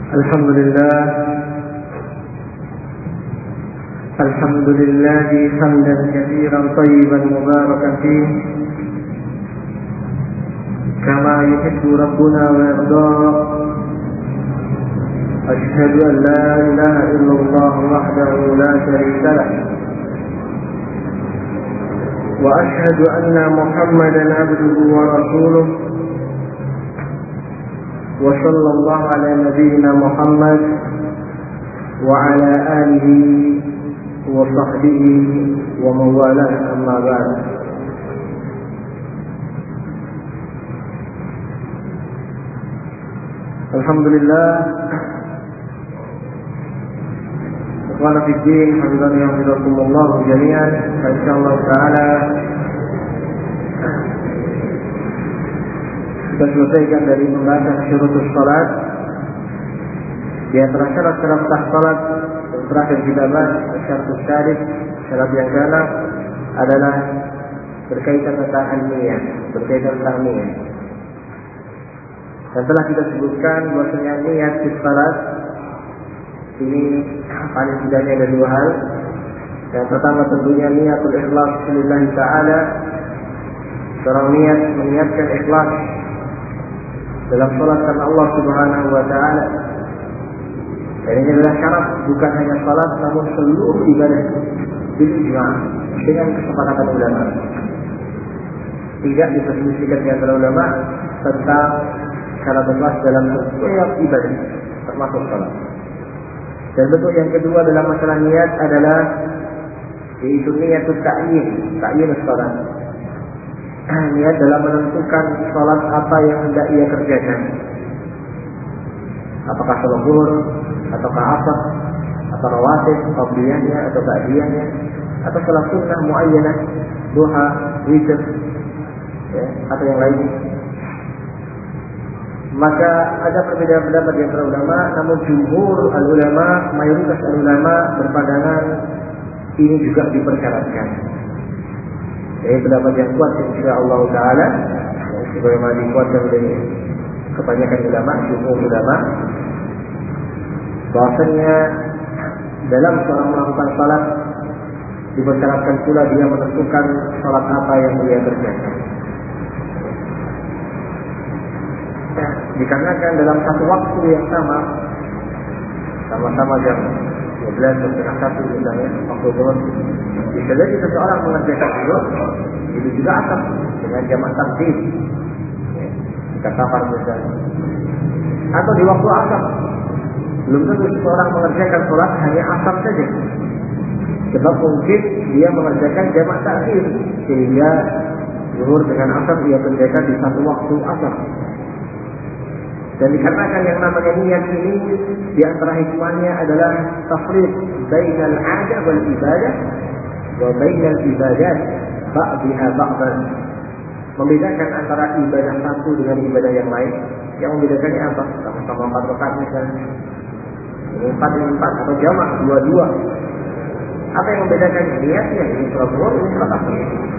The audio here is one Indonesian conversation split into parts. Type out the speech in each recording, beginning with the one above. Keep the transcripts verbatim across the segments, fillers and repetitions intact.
الحمد لله الحمد لله حمدا كثيرا طيبا مباركا فيه كما يحب ربنا ويرضاه. أشهد أن لا إله إلا الله وحده لا شريك له، وأشهد أن محمدا عبده ورسوله، وصلى الله على نبينا محمد وعلى آله وصحبه ومن والاه، أما بعد. Alhamdulillah, ikhwan fiddin, hafizani wa hafizakumullah jami'an. Insyaallah taala kita selesaikan dari pembahasan syurutus salat. Di antara syarat-syarat sah salat yang terakhir kita bahas, syaratus syarif, syarat yang keenam adalah berkaitan tentang niat, berkaitan tentang niat. Dan telah kita sebutkan bahwasanya niat di salat ini paling tidaknya ada dua hal. Yang pertama tentunya niatul ikhlas lillahi ta'ala. Seorang niat meniatkan ikhlas dalam salat karena Allah Subhanahu wa taala. Dan ini adalah syarat bukan hanya salat namun seluruh ibadah bil ijma' dengan kesepakatan ulama. Tidak diperselisihkan di antara ulama tentang syarat ikhlas dalam setiap ibadah termasuk salat. Dan bentuk yang kedua dalam masalah niat adalah yaitu niatul ta'yin, ta'yin salat. Niat dalam menentukan salat apa yang hendak ia kerjakan. Apakah salat zuhur, ataukah asar, atau rawatib, qabliyahnya atau ba'diyahnya, atau salat sunnah muayyanah, duha, witir, ya, atau yang lainnya. Maka ada perbedaan pendapat di antara ulama, namun jumhur al-ulama, mayoritas al-ulama berpandangan ini juga dipersyaratkan. Jadi pendapat yang kuat insyaallah taala, sebagaimana dikuatkan oleh kebanyakan ulama, jumhur ulama, bahwasanya dalam seorang melakukan salat dipersyaratkan pula dia menentukan salat apa yang dia kerjakan. Dikarenakan dalam satu waktu yang sama, sama-sama jam dua belas atau setengah satu misalnya, waktu zuhur, bisa jadi seseorang mengerjakan zuhur, itu juga asar dengan jamak takdim, ya, jika safar misalnya. Atau di waktu asar, belum tentu seseorang mengerjakan sholat hanya asar saja, sebab mungkin dia mengerjakan jamak takdim, sehingga zuhur dengan asar dia kerjakan di satu waktu asar. Dan dikarenakan yang namanya niat ini di antara hikmahnya adalah tafriq bainal 'adah wal ibadah wa bainal ibadat ba'daha ba'dan. Membedakan antara ibadah satu dengan ibadah yang lain. Yang membedakannya apa? Sama-sama empat rakaat misalnya. Ini empat ini empat atau jamak dua-dua. Apa yang membedakan niatnya? Ini sholat zuhur, ini sholat asar.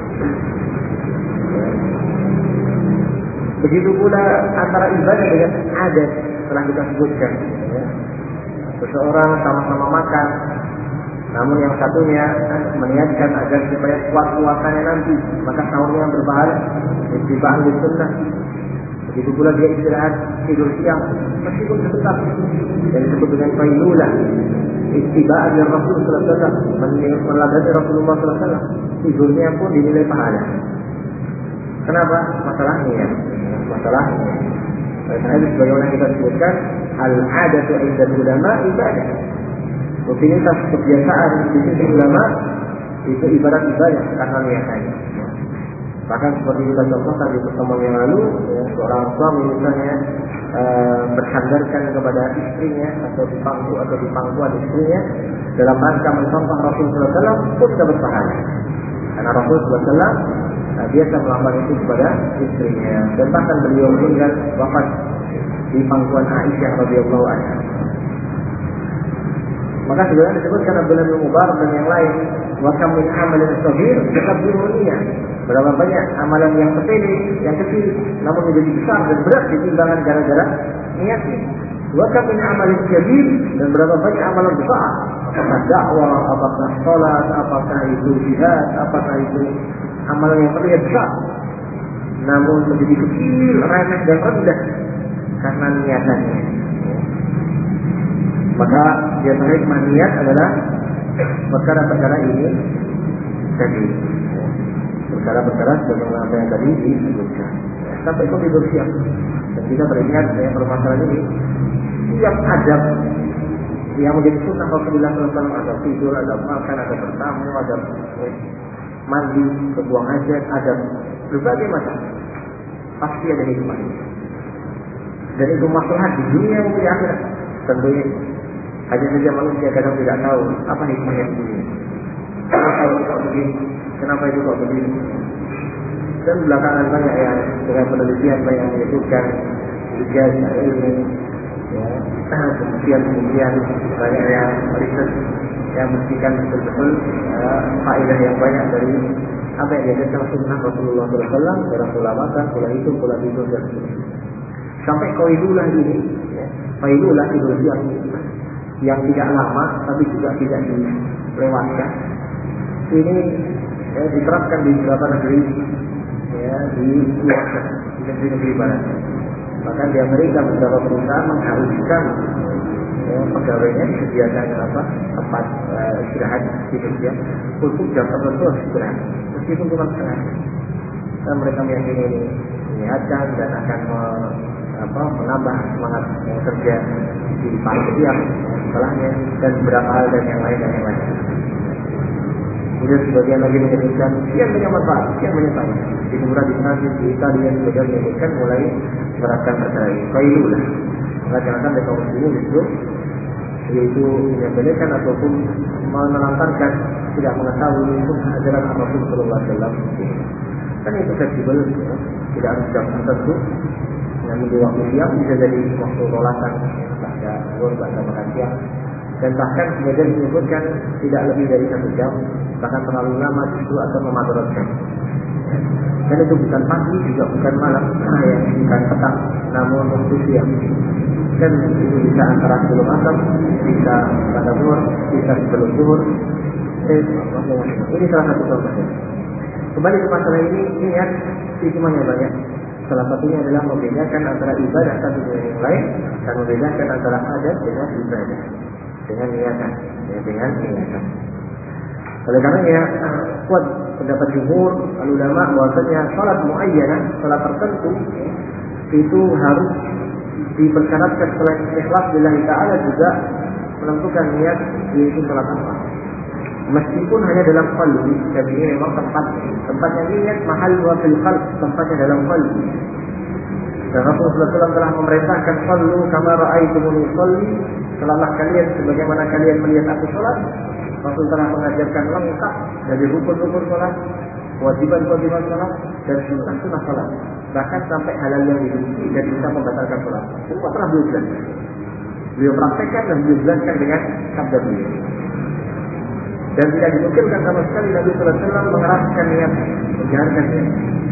Begitu pula antara ibadah dengan adat telah kita sebutkan. Ya. Seseorang sama-sama makan, namun yang satunya meniatkan agar supaya kuat puasanya nanti, maka sahurnya berpahala. Ittiba'an lis sunnah. Begitu pula dia istirahat tidur siang, meskipun sebentar, yang disebut dengan qailulah. Ittiba'an lir Rasul sallallahu alaihi wasallam, meladani Rasulullah sallallahu alaihi wasallam. Tidurnya pun dinilai pahala. Kenapa? Masalahnya, masalahnya. Karena sebagaimana kita sebutkan, al-'adatu 'inda ulama ibadah. Rutinitas kebiasaan di sisi ulama itu ibarat ibadah karena niatnya. Bahkan seperti kita contohkan di pertemuan yang lalu, ya, seorang suami misalnya e, bersandarkan kepada istrinya atau di pangku atau di pangkuan istrinya dalam rangka mencontoh Rasulullah sallallahu alaihi wasallam pun dapat pahala. Karena Rasulullah sallallahu alaihi wasallam nah, biasa melakukan itu kepada istrinya, dan bahkan beliau meninggal wafat di pangkuan Aisyah radhiyallahu anha. Maka sebenarnya disebutkan Abdullah bin Mubarak dan yang lain, wa kam min amalin saghir yakabbiru niyyah. Berapa banyak amalan yang sepele, yang kecil, namun menjadi besar dan berat ditimbangan gara-gara niat ini. Wa kam min amalin kabir, dan berapa banyak amalan besar, apakah dakwah, apakah salat, apakah itu jihad, apakah itu amalan yang terlihat besar, namun menjadi kecil, remeh dan rendah karena niatannya. Maka dia hikmah niat adalah perkara-perkara ini tadi, perkara-perkara sebagaimana apa yang tadi disebutkan. Sampai itu tidur siang, dan kita beringat ya, permasalahan ini. Tiap adab yang menjadi sunnah Rasulullah shallallahu alaihi wasallam, ada tidur, ada makan, ada bertamu, ada eh, mandi, berbuang hajat, ada berbagai macam. Pasti ada hikmah. Dan itu maslahat di dunia maupun di akhirat. Tentunya hanya saja manusia kadang tidak tahu apa hikmahnya di dunia. Kenapa itu kok begini? Kenapa itu kok begini? Dan belakangan banyak yang dengan penelitian banyak yang menyebutkan ijazah ilmu, ya, kemudian kemudian banyak yang riset yang membuktikan betul-betul ya, faedah yang banyak dari apa yang diajarkan sunnah Rasulullah shallallahu alaihi wasallam dalam pola makan, pola hidup, pola tidur dan sebagainya. Sampai qailulah ini, ya, qailulah tidur siang yang tidak lama tapi juga tidak dilewatkan. Ini ya, diterapkan di beberapa negeri, ya, di luar di negeri-negeri barat. Bahkan di Amerika beberapa perusahaan mengharuskan ya, pegawainya disediakan apa tempat uh, istirahat tidur siang untuk jam tertentu harus istirahat, meskipun cuma setengah. Dan mereka meyakini ini menyehatkan dan akan me, apa, menambah semangat yang kerja di pagi siang setelahnya, dan beberapa hal dan yang lain dan yang lain. Kemudian sebagian lagi menyebutkan sekian banyak manfaat, sekian banyak manfaat. Di beberapa di Prancis, di Italia, sebagian menyebutkan mulai menerapkan perkara ini. Qailulah. Maka jangan dari kaum muslimin justru yaitu menyembelihkan ataupun menelantarkan, tidak mengetahui sunnah ajaran Rasul sallallahu alaihi wasallam. Kan itu fleksibel, ya. Tidak harus jam tertentu. Namun di waktu siang bisa jadi waktu rolatan, baca zuhur, baca makan siang. Dan bahkan sebagian menyebutkan tidak lebih dari satu jam, bahkan terlalu lama justru akan memadaratkan. Dan itu bukan pagi juga bukan malam, ya, bukan petang, namun waktu siang. Dan itu bisa antara sebelum asar, bisa pada zuhur, bisa sebelum zuhur. Eh, ini salah satu contohnya. Kembali ke masalah ini, ingat hikmahnya banyak. Salah satunya adalah membedakan antara ibadah satu dengan yang lain, dan membedakan antara adat dengan ibadah, dengan niatan, ya, dengan niatan. Oleh karenanya kuat pendapat jumhur ulama bahwasanya salat muayyanah, salat tertentu, ya, itu harus dipersyaratkan selain ikhlas lillahi ta'ala juga menentukan niat yaitu salat apa. Meskipun hanya dalam qalbi, tapi ini memang tempat tempatnya niat mahal wa fil qalb, tempatnya dalam qalbi. Dan Rasulullah sallallahu alaihi wasallam telah memerintahkan sallu kama ra'aitumuni usolli, salatlah kalian sebagaimana kalian melihat aku salat. Rasul telah mengajarkan lengkap dari rukun-rukun salat, kewajiban-kewajiban salat, dan sunnah-sunnah salat. Bahkan sampai halal yang dibenci dan bisa membatalkan salat. Semua telah beliau jelaskan. Beliau praktekkan dan beliau jelaskan dengan sabda beliau. Dan tidak dinukilkan sama sekali Nabi sallallahu alaihi wasallam mengeraskan niat, menjalankan niat.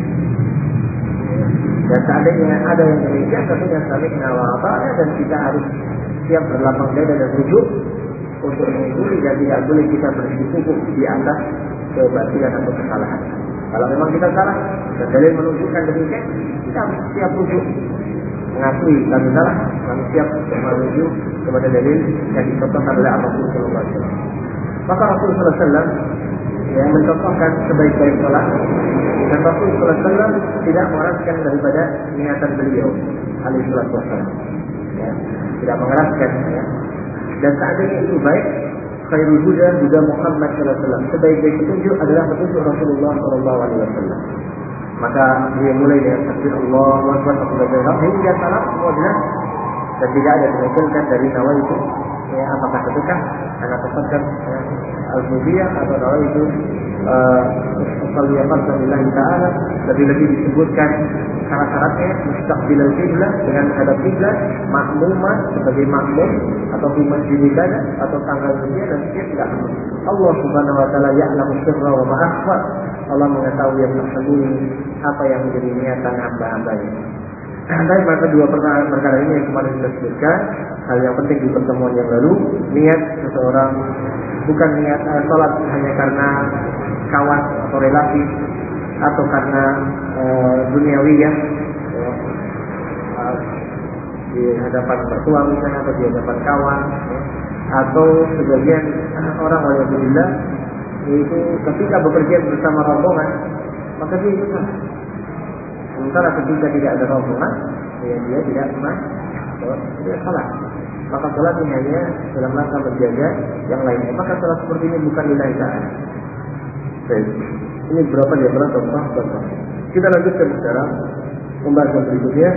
Dan seandainya ada yang demikian, tentunya sami'na wa ata'na, dan kita harus siap berlapang dada dan rujuk untuk mengikuti, dan tidak boleh kita bersikukuh di atas kebatilan atau kesalahan. Kalau memang kita salah dan dalil menunjukkan demikian, kita harus siap rujuk, mengakui kami salah, kami siap menuju kepada dalil yang dicontohkan oleh Rasulullah sallallahu alaihi wasallam. Maka Rasulullah sallallahu alaihi wasallam yang mencontohkan sebaik-baik salat, dan Rasulullah sallallahu alaihi wasallam tidak mengeraskan daripada niatan beliau alaihi wasallam, ya, tidak mengeraskan, ya. Dan seandainya itu baik, khairul huda huda Muhammad sallallahu alaihi wasallam, sebaik-baik petunjuk adalah petunjuk Rasulullah sallallahu alaihi wasallam. Maka dia mulai dengan takbir Allahu akbar, hingga salam semua jelas, dan tidak ada dinukilkan dari nawaitu, ya, apakah sedekah, anak tafakkur, ya, al-mubiyah, atau nawaitu sallallahu alaihi ta'ala. Lebih-lebih disebutkan syarat-syaratnya, mustaqbilal qiblah dengan menghadap qiblah, makmuman sebagai makmum atau di masjid ibadah atau tanggal dunia, dan setiap tidak. Allah Subhanahu wa taala ya'lamu sirra wa ma akhfa. Allah mengetahui yang tersembunyi, apa yang menjadi niatan hamba-hambanya. Tapi maka dua perkara, perkara ini yang kemarin kita sebutkan, hal yang penting di pertemuan yang lalu, niat seseorang bukan niat uh, sholat hanya karena kawan atau relasi atau karena uh, duniawi ya, uh, di hadapan mertua misalnya atau di hadapan kawan, ya, atau sebagian uh, orang waliyadzubillah yaitu ketika bekerja bersama rombongan maka dia ikut sholat. Sementara ketika tidak ada rombongan, ya dia tidak pernah tidak sholat. Maka sholat ini hanya dalam rangka menjaga yang lainnya. Maka sholat seperti ini bukan lillahi ta'ala. Baik, ini berapa dia berapa contoh contoh. Kita lanjutkan sekarang pembahasan berikutnya.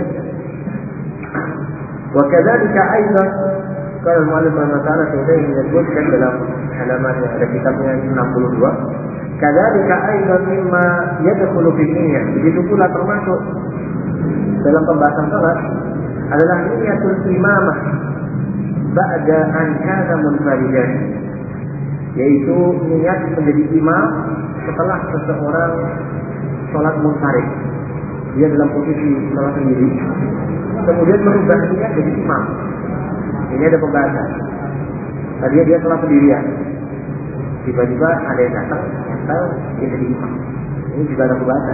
Wa kadzalika aidan kalau mu'allif rahimahullah sudah menyebutkan dalam halaman yang ada kitabnya enam puluh dua. Kadzalika aidan mimma yadkhulu fi niyyah. Begitu pula termasuk dalam pembahasan salat adalah niyatul imamah ba'da an kana munfaridan. Yaitu niat menjadi imam setelah seseorang salat munfarid. Dia dalam posisi salat sendiri, kemudian merubah niat jadi imam. Ini ada pembahasan. Tadi dia salat sendirian, tiba-tiba ada yang datang, nempel, dia jadi imam. Ini juga ada pembahasan.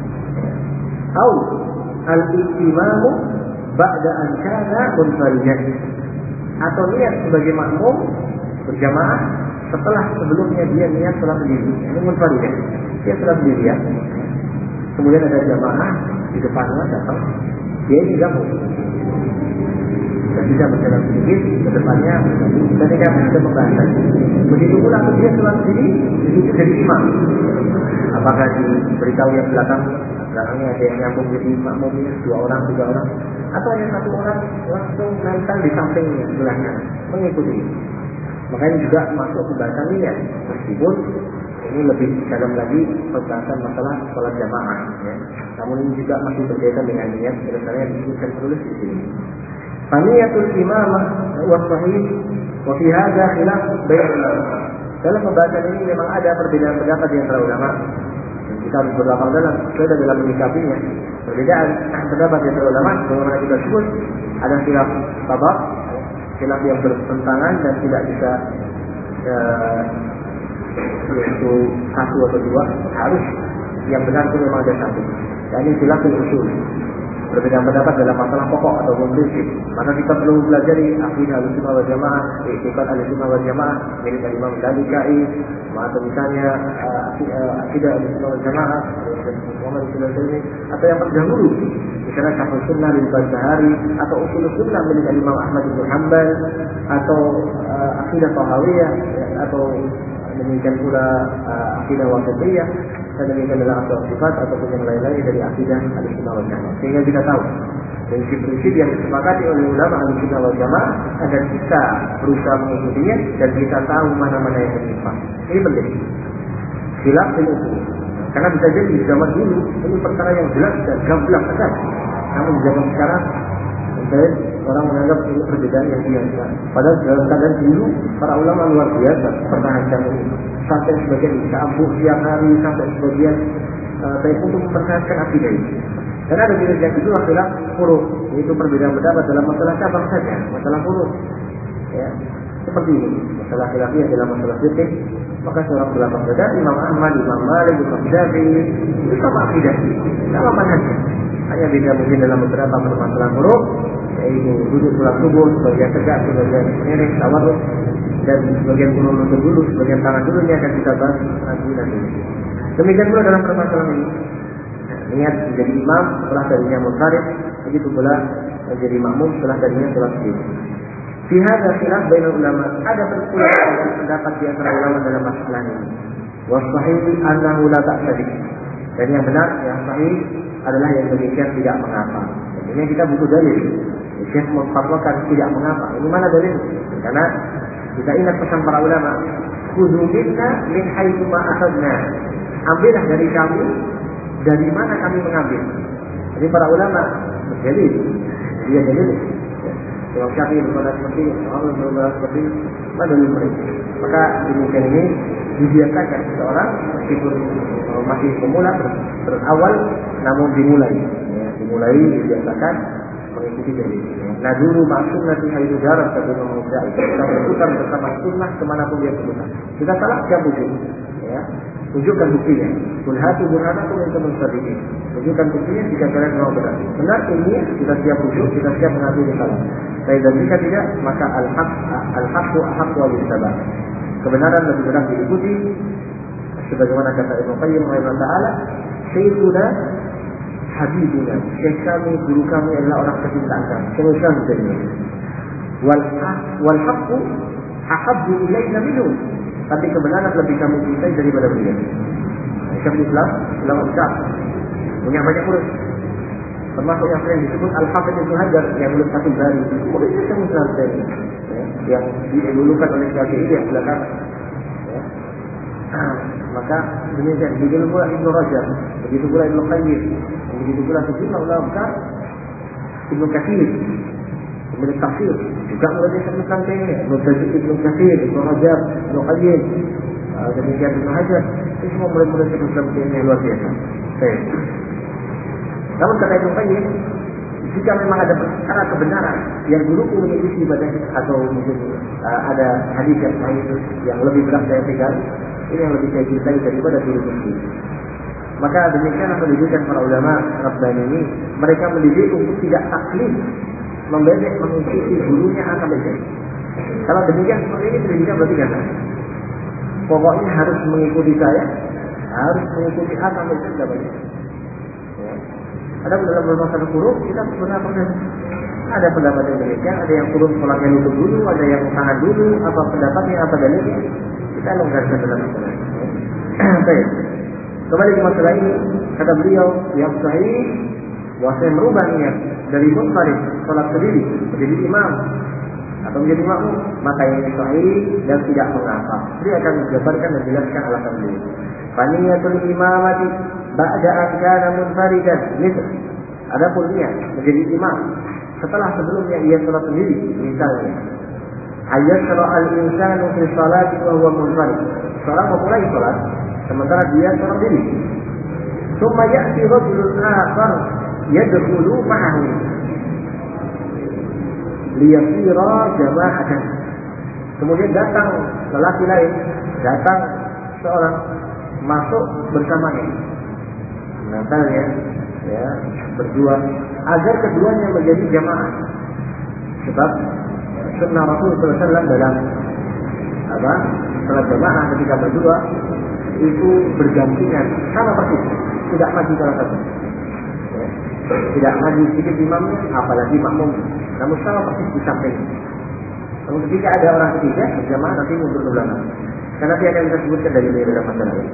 Au al-imamu ba'da an kana munfaridan. Atau niat sebagai makmum berjamaah setelah sebelumnya dia niat salat sendiri. Ini munfaridan. Dia salat sendirian. Kemudian ada jamaah di depannya datang, dia digabung. Dan bisa berjalan sedikit ke depannya dan tidak ada pembahasan. Begitu pula dia sholat sendiri, itu jadi imam. Apakah diberitahu yang belakang, belakangnya ada yang nyambung jadi makmumnya, dua orang, tiga orang, atau yang satu orang langsung nempel di sampingnya sebelahnya mengikuti. Makanya juga masuk pembahasan niat, meskipun ini lebih dalam lagi pembahasan masalah sholat jamaah. Ya. Namun ini juga masih berkaitan dengan niat, sebenarnya disebutkan penulis di sini. Faniyatul imamah wa sahih wa fi hadza khilaf bain ulama. Dalam pembahasan ini memang ada perbedaan pendapat di antara ulama. Dan kita harus berlapang dalam beda dalam menyikapinya. Perbedaan pendapat di antara ulama, bagaimana kita sebut ada khilaf tabaq, khilaf yang bertentangan dan tidak bisa uh, yaitu satu atau dua, harus yang benar itu memang ada satu. Dan ini khilaf usul. Berbeda pendapat dalam masalah pokok atau prinsip. Maka kita perlu pelajari akidah Ahlussunnah wal Jamaah, i'tiqad Ahlussunnah wal Jamaah, milik Imam Ghazali, atau misalnya akidah Ahlussunnah wal Jamaah, Muhammad bin Sulaiman, atau yang terdahulu, misalnya Syarh Sunnah lil Barbahari, atau Ushul Sunnah milik Imam Ahmad bin Hanbal, atau akidah Tahawiyah, atau demikian pula akidah Wasithiyah, dan demikian adalah asal sifat ataupun yang lain-lain dari akidah Ahlussunnah wal Jamaah. Sehingga kita tahu prinsip-prinsip yang disepakati oleh ulama Ahlussunnah wal Jamaah agar kita berusaha mengikutinya dan kita tahu mana-mana yang menyimpang. Ini penting. Khilaf fil usul. Karena bisa jadi di zaman dulu ini perkara yang jelas dan gamblang sekali. Namun di zaman sekarang dan orang menganggap ini perbedaan yang biasa. Padahal dalam keadaan dulu para ulama luar biasa mempertahankan ini. Sampai sebagian dicambuk tiap hari, sampai sebagian uh, untuk mempertahankan akidah ini. Dan ada jenis yang kedua khilaf furu', yaitu perbedaan pendapat dalam masalah cabang saja, masalah furu'. Ya, seperti ini. Masalah khilafiyah dalam masalah fikih, maka seorang belakang beda, Imam Ahmad, Imam Malik, Imam Syafi'i, itu sama akidah, sama manhajnya. Hanya beda mungkin dalam beberapa permasalahan furu', yaitu duduk sholat subuh, sebagian tegak, sebagian miring, tawarruk, dan sebagian turun lutut dulu, sebagian tangan dulu, ini akan kita bahas nanti nanti. Demikian pula dalam permasalahan ini, niat menjadi imam setelah darinya munfarid, begitu pula menjadi makmum setelah darinya sholat sendiri. Fi hadza khilaf bainal ulama, ada perbedaan pendapat di antara ulama dalam masalah ini. Wa sahih annahu la ba'sa bih. Dan yang benar, yang sahih adalah yang demikian tidak mengapa. Ini kita butuh dalil. Syekh memfatwakan tidak mengapa. Ini mana dalil? Karena kita ingat pesan para ulama, khudhu minna min haitsu ma akhadna. Ambillah dari kami dari mana kami mengambil. Jadi para ulama berjalil, dia dalil. Kalau Syafi'i berkata seperti ini, Allah berkata seperti ini, mana dalil mereka? Maka demikian ini dibiasakan seseorang meskipun masih pemula berawal, namun dimulai. Ya, dimulai dibiasakan mengikuti dari ini. Nah dulu maksud nanti hari darat satu manusia itu kita berputar bersama sunnah kemanapun dia berputar. Kita salah siap wujud, ya. Tunjukkan buktinya. Kulhatu burhanakum in kuntum shadiqin. Tunjukkan buktinya jika kalian mau benar. Benar ini kita siap wujud, kita siap mengakui salah. Tapi dan jika tidak, maka al-haq al-haqqu ahaqqu wa yuttaba. Kebenaran lebih benar diikuti. Sebagaimana kata Ibnu Qayyim rahimahullah taala, Syekhuna Habibuna, Syekh kami, guru kami adalah orang kecintaan kami. Kemudian begini, wal wal haqqu ahabbu ilaina minhu. Tapi kebenaran lebih kami cintai daripada beliau. Syekh Islam, ulama besar, punya banyak murid. Termasuk yang sering disebut Al-Hafidz Ibnu Hajar yang menulis Fathul Bari. Muridnya Syekh Islam tadi, ya, yang didahulukan oleh Syafi'i yang belakangan. Ya. Maka demikian, begitu pula Ibnu Rajab, begitu pula Ibnu Qayyim, begitu pula sejumlah ulama besar, Ibnu Katsir, Ibnu Tafsir, juga muridnya Syekh Islam tadi, Ibnu Katsir, Ibnu Rajab, Ibnu Qayyim, demikian Ibnu Hajar, itu semua murid-murid Syekh Islam tadi yang luar biasa. Baik. Namun kata Ibnu Qayyim, jika memang ada perkara kebenaran yang guruku mengikuti ibadah atau mungkin uh, ada hadis yang lain yang lebih berat saya pegang, ini yang lebih saya cintai daripada guru sendiri. Maka demikianlah pendidikan para ulama Rabbani ini, mereka mendidik untuk tidak taklid, membebek mengikuti gurunya A sampai Z. Kalau demikian seperti ini pendidikan berarti kan? Pokoknya harus mengikuti saya, harus mengikuti A sampai Z tidak banyak. Ada dalam masalah huruf kita sebenarnya pernah ada pendapat yang demikian, ada yang huruf sholatnya lutut dulu, ada yang tangan dulu, apa pendapatnya, apa dalilnya, kita longgarkan dalam masalah ini. Baik, kembali ke masalah ini, kata beliau yang sahih, bahwasanya merubah niat dari munfarid sholat sendiri menjadi imam atau menjadi makmum, maka ini sahih dan tidak mengapa. Dia akan menjabarkan dan menjelaskan alasan beliau. Faniyatul imamati ba'da an kana munfaridan, misal adapun niat menjadi imam setelah sebelumnya ia salat sendiri, misalnya ayyasra al-insanu fi salati wa huwa munfarid, seorang memulai salat sementara dia seorang diri, thumma ya'ti rajulun akhar yadkhulu ma'ahu liyasira jama'atan, kemudian datang lelaki lain, datang seorang masuk bersamanya, misalnya ya berdua, agar keduanya menjadi jamaah. Sebab sunnah Rasul sallallahu alaihi wasallam dalam apa salat jamaah ketika berdua itu bergantian sama persis, tidak maju salah satu, ya. Tidak maju sedikit imamnya, apalagi makmum, namun sama persis di samping. Namun ketika ada orang ketiga berjamaah nanti mundur ke belakang. Karena dia akan kita sebutkan dari dalam masalah ini.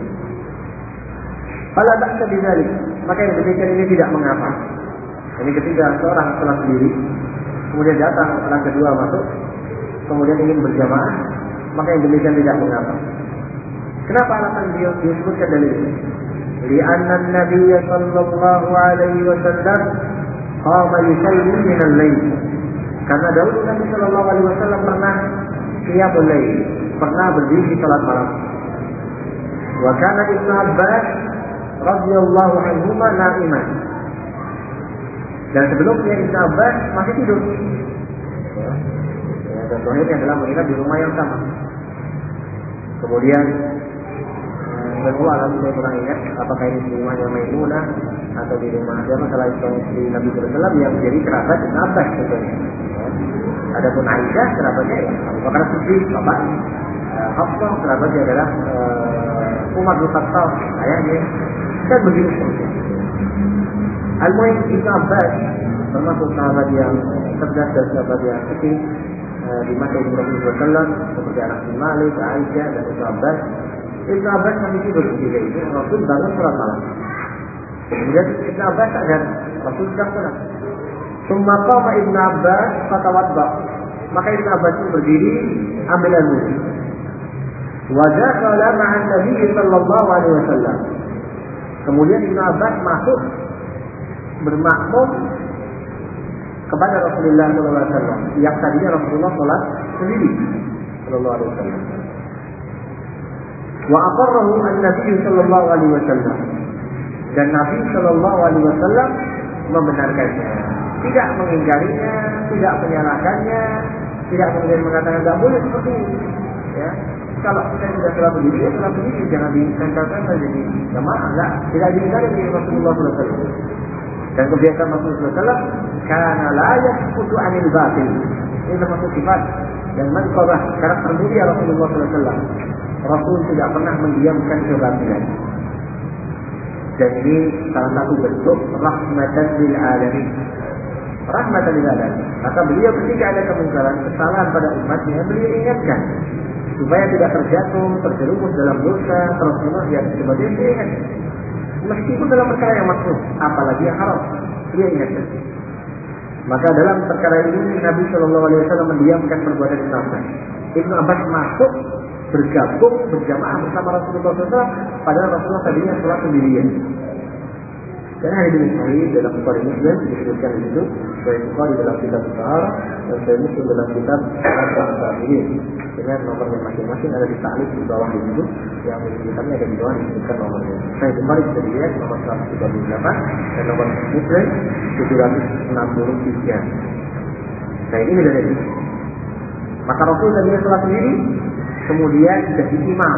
Fala ba'sa bidzalik, maka yang demikian ini tidak mengapa. Ini ketika seorang salat sendiri, kemudian datang orang kedua masuk, kemudian ingin berjamaah, maka yang demikian tidak mengapa. Kenapa alasan beliau disebutkan dari ini? Li'anna an-nabiy sallallahu alaihi wasallam qama yusalli min al-lail. Karena dahulu Nabi sallallahu alaihi wasallam pernah qiyamul lail, pernah berdiri salat malam. Wa kana Ibnu Abbas radhiyallahu anhuma na'iman. Dan sebelumnya Ibnu Abbas masih tidur. Ya, ya dan terakhirnya adalah menginap di rumah yang sama. Kemudian kedua alam saya kurang ingat apakah ini di rumahnya Maimunah atau di rumah siapa salah istri Nabi sallallahu alaihi wasallam yang menjadi kerabat Ibnu Abbas tentunya. Ya. Adapun Aisyah kerabatnya ya Abu Bakar Siddiq, bapak uh, Hafsah kerabatnya adalah uh, Umar bin Khattab, ayahnya, dan begitu seterusnya. Al-Mu'in Ibnu Abbas termasuk sahabat yang cerdas dan sahabat yang kecil uh, di masa Ibu Rasulullah sallallahu alaihi wasallam seperti anak Malik, Aisyah dan Ibnu Abbas. Ibnu Abbas masih tidur ketika itu, Rasul bangun salat malam. Kemudian Ibnu Abbas sadar, Rasul sedang salat. Summa qama Ibnu Abbas fatawadda. Maka Ibnu Abbas itu berdiri, ambil wudu. Wa dakhala ma'an Nabi sallallahu alaihi wasallam. Kemudian Ibnu Abbas masuk bermakmum kepada Rasulullah sallallahu alaihi wasallam. Yang tadinya Rasulullah salat sendiri sallallahu alaihi wasallam. Wa aqarrahu an-nabiy sallallahu alaihi wasallam. Dan Nabi sallallahu alaihi wasallam membenarkannya, tidak mengingkarinya, tidak menyalahkannya, tidak kemudian mengatakan tidak boleh seperti ini. Ya, kalau kita sudah sholat berdiri, ya sholat berdiri, jangan ditempel-tempel jadi jamaah, enggak, tidak diingkari oleh Rasulullah sallallahu alaihi wasallam. Dan kebiasaan Rasulullah sallallahu alaihi wasallam, karena layak putu anil batil. Ini termasuk sifat dan manqabah karakter mulia Rasulullah sallallahu alaihi wasallam. Rasul tidak pernah mendiamkan kebatilan. Dan ini salah satu bentuk rahmatan lil alamin. Rahmatan lil alamin. Maka beliau ketika ada kemungkaran, kesalahan pada umatnya, beliau ingatkan supaya tidak terjatuh, terjerumus dalam dosa, terus-menerus yang sebagainya. Beliau ingatkan. Meskipun dalam perkara yang makruh, apalagi yang haram, beliau ingatkan. Maka dalam perkara ini Nabi Shallallahu Alaihi Wasallam mendiamkan perbuatan Ibnu Abbas. Ibnu Abbas masuk bergabung berjamaah bersama Rasulullah sallallahu alaihi wasallam, padahal Rasulullah tadinya sholat sendirian. Dan hari ini Sahih dalam Bukhari Muslim disebutkan di situ, Sahih Bukhari dalam kitab Taharah dan Sahih Muslim dalam kitab Salat ini dengan nomornya masing-masing ada di ta'liq di bawah di situ, yang di kitabnya ada di bawah disebutkan nomornya. Sahih Bukhari bisa dilihat nomor seratus tiga puluh delapan dan nomor Muslim tujuh ratus enam puluh tiga. Nah ini beda lagi. Maka Rasul tadinya sholat sendiri, kemudian jadi imam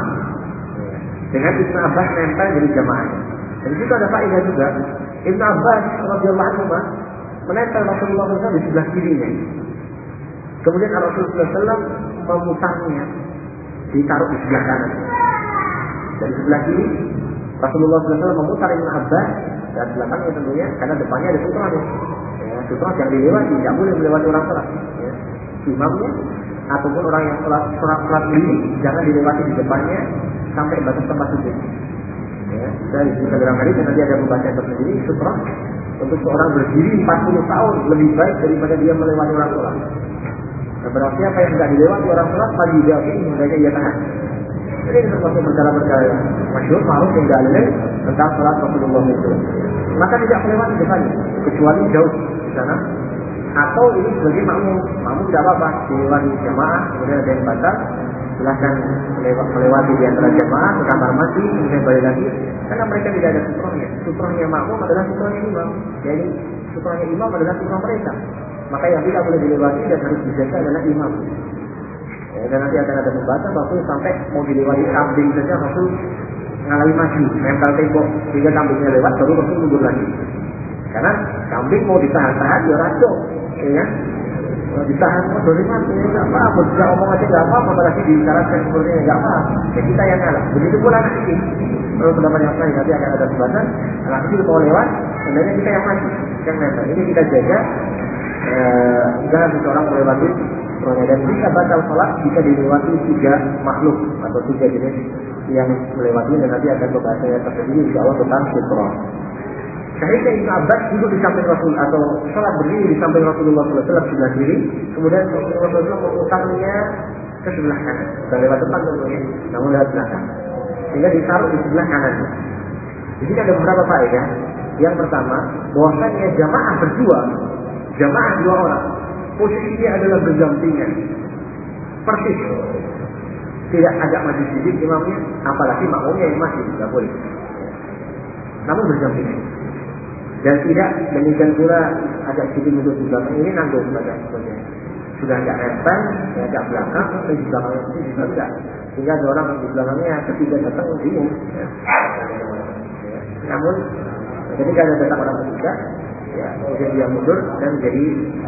dengan Ibnu Abbas nempel jadi jamaahnya. Dan di situ ada faedah juga. Ibnu Abbas radhiyallahu anhu menempel Rasulullah sallallahu alaihi wasallam di sebelah kirinya. Kemudian Rasulullah sallallahu alaihi wasallam memutarnya, ditaruh di sebelah kanan. Dari sebelah kiri Rasulullah sallallahu alaihi wasallam memutar Ibnu Abbas dan belakangnya tentunya karena depannya ada sutra nih. Ya, sutra yang dilewati, tidak boleh melewati orang sholat. Ya. Imamnya ataupun orang yang sholat sholat sholat ini jangan dilewati di depannya sampai batas tempat sujud. Ya, saya bisa bilang tadi nanti ada pembahasan tersendiri sutra untuk seorang berdiri empat puluh tahun lebih baik daripada dia melewati orang sholat. Nah, berarti apa yang tidak dilewati orang sholat pagi dia ini hendaknya ia tahan. Jadi ini termasuk perkara-perkara yang masyhur ma'ruf yang dalil tentang sholat Rasulullah itu. Maka tidak melewati depannya kecuali jauh di sana. Atau ini sebagai makmum, makmum tidak apa-apa dilewati jamaah, kemudian ada yang batal, silahkan melewati di antara jamaah ke kamar mandi, kemudian balik lagi, karena mereka tidak ada sutrohnya. Sutrohnya makmum adalah sutrohnya imam, jadi sutrohnya imam adalah sutroh mereka. Maka yang tidak boleh dilewati dan harus dijaga adalah imam. Ya, dan nanti akan ada pembahasan Rasul sampai mau dilewati kambing saja Rasul ngalami maju, mental tembok, sehingga kambingnya lewat baru Rasul mundur lagi. Karena kambing mau ditahan-tahan ya raco, ya. Ditahan mau dari mati, nggak apa-apa, bisa omong aja nggak apa-apa, apalagi disyaratkan seperti ini nggak apa-apa. Ya kita yang ngalah. Begitu pula anak kecil. Kalau pendapat yang lain nanti akan ada pembahasan. Anak kecil mau lewat, sebenarnya kita yang maju, yang nempel. Ini kita jaga, eh, jangan seseorang melewati. Dan bisa batal sholat jika dilewati tiga makhluk atau tiga jenis yang melewati, dan nanti akan pembahasannya tersendiri insya Allah tentang sutra. Sehingga Ibnu Abbas duduk di samping Rasul atau sholat berdiri di samping Rasulullah sallallahu alaihi wasallam sebelah kiri, kemudian Rasulullah sallallahu alaihi wasallam memutarnya ke sebelah kanan, bukan lewat depan tentunya, namun lewat belakang, sehingga ditaruh di sebelah kanan. Di sini ada beberapa faedah. Yang pertama, bahwasanya jamaah berdua, jamaah dua orang, posisinya adalah berdampingan, persis, tidak agak maju sedikit imamnya, apalagi makmumnya yang maju, tidak boleh. Namun berdampingan. Dan tidak demikian pula agak sedikit mundur di belakang, ini nanggung pada sebenarnya. Sudah agak rempah, agak belakang, tapi di belakangnya itu juga tidak. Sehingga ada orang di belakangnya ketiga datang bingung. Ya. Ya. Namun ketika ada datang orang ketiga, ya, kemudian dia mundur dan menjadi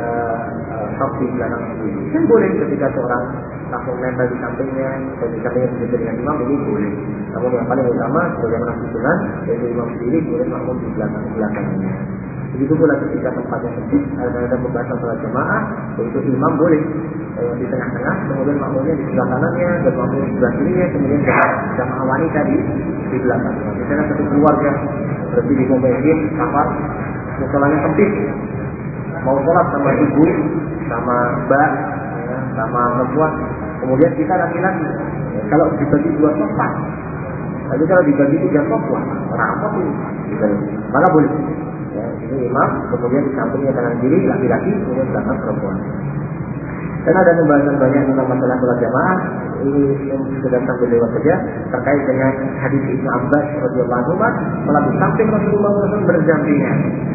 top uh, uh, di belakang sendiri. Kan boleh ketika seorang langsung nempel di sampingnya atau di sampingnya begitu dengan imam, ini boleh. Namun yang paling utama sebagai menasukan yaitu imam sendiri, kemudian makmum di belakang belakangnya. Begitu pula ketika tempatnya sempit, ada ada pembahasan salat jamaah, yaitu imam boleh eh, di tengah-tengah, kemudian makmumnya di sebelah kanannya, dan makmum di sebelah kirinya, kemudian jamaah wanita di di belakang. Misalnya satu keluarga berarti di kompleks kamar, musolanya sempit, mau sholat sama ibu, sama mbak, ya, sama perempuan, kemudian kita laki-laki, ya, kalau dibagi dua tempat, tapi kalau dibagi tiga tempat, rapat ini, maka boleh. Ya, ini imam, kemudian di sampingnya kanan kiri laki-laki, kemudian belakang perempuan. Dan ada pembahasan banyak tentang masalah sholat jamaah. Ini sudah sampai lewat saja terkait dengan hadis Ibnu Abbas radhiyallahu anhu, sholat di samping Rasulullah sallallahu alaihi wasallam berdampingan.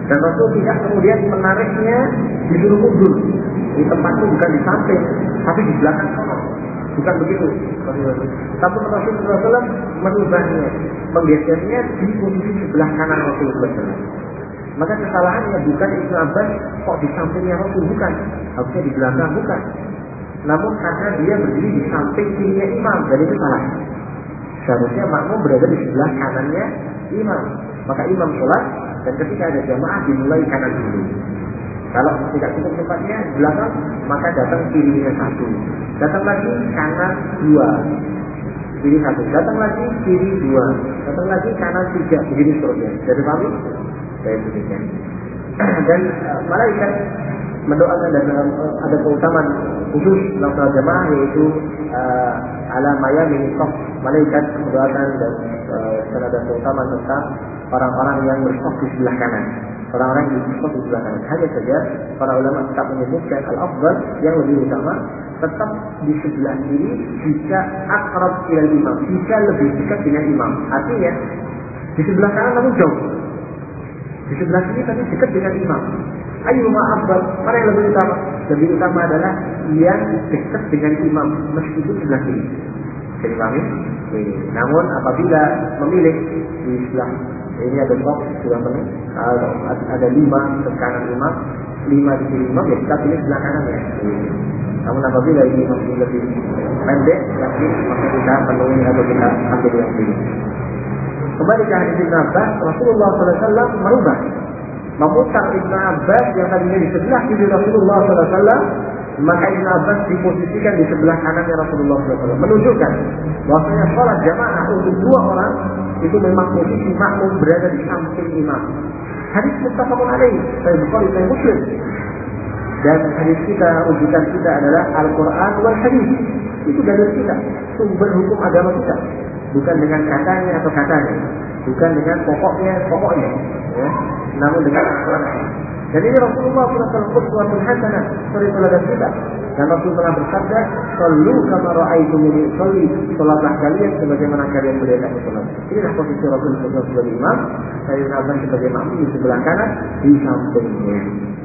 Dan Rasul tidak kemudian menariknya disuruh mundur. Di tempatnya bukan di samping, tapi di belakang sana. Bukan begitu. Tapi Rasulullah shallallahu alaihi wasallam merubahnya, menggesernya di posisi sebelah kanan Rasulullah shallallahu alaihi wasallam. Maka kesalahannya bukan Ibnu Abbas kok di sampingnya Rasul, bukan. Harusnya di belakang, bukan. Namun karena dia berdiri di samping kirinya imam, dan itu salah. Seharusnya makmum berada di sebelah kanannya imam. Maka imam sholat, dan ketika ada jamaah dimulai kanan dulu. Kalau tidak cukup tempatnya belakang, maka datang kirinya satu. Datang lagi kanan dua. Kiri satu. Datang lagi kiri dua. Datang lagi kanan tiga. Begitu seterusnya. Jadi paham? Saya demikian. Dan uh, malaikat mendoakan dan uh, ada keutamaan khusus dalam salat jamaah, yaitu uh, ala mayamin saf. Malaikat mendoakan dan uh, ada keutamaan tentang orang-orang yang bersaf di sebelah kanan. Orang-orang yang bersaf di sebelah kanan. Hanya saja para ulama tetap menyebutkan al-afdal yang lebih utama tetap di sebelah kiri jika akrab ila imam, jika lebih dekat dengan imam. Artinya di sebelah kanan namun jauh. Di sebelah kiri tapi dekat dengan imam. Ayo ma'afdal, mana yang lebih utama? Lebih utama adalah yang dekat dengan imam meskipun sebelah kiri. Jadi pahami? Ini. Namun apabila memilih di sebelah ini ada box sudah penuh, ada lima ke kanan imam, lima di kiri imam, ya kita pilih sebelah kanan ya. Namun apabila ini masih lebih pendek, lagi maka kita penuhi atau kita ambil yang kiri. Kembali ke hadis Ibnu Abbas, Rasulullah shallallahu alaihi wasallam merubah, memutar Ibnu Abbas yang tadinya di sebelah kiri Rasulullah shallallahu alaihi wasallam, maka Ibnu Abbas diposisikan di sebelah kanannya Rasulullah shallallahu alaihi wasallam, menunjukkan bahwasanya sholat jamaah untuk dua orang itu memang posisi makmum berada di samping imam. Hadis muttafaqun alaih, Sahih Bukhari, Sahih Muslim. Dan hadis kita, rujukan kita adalah Al-Quran wal Hadis. Itu dalil kita, sumber hukum agama kita. Bukan dengan katanya atau katanya, bukan dengan pokoknya pokoknya, ya. Namun dengan Al-Quran. Dan ini Rasulullah shallallahu alaihi wasallam uswatun hasanah, suri teladan kita. Dan Rasul telah bersabda, "Shallu kama ra'aitumuni usolli." Salatlah kalian sebagaimana kalian melihat aku salat. Inilah posisi Rasul sebagai imam, saya Nabi sebagai makmum di sebelah kanan, di sampingnya.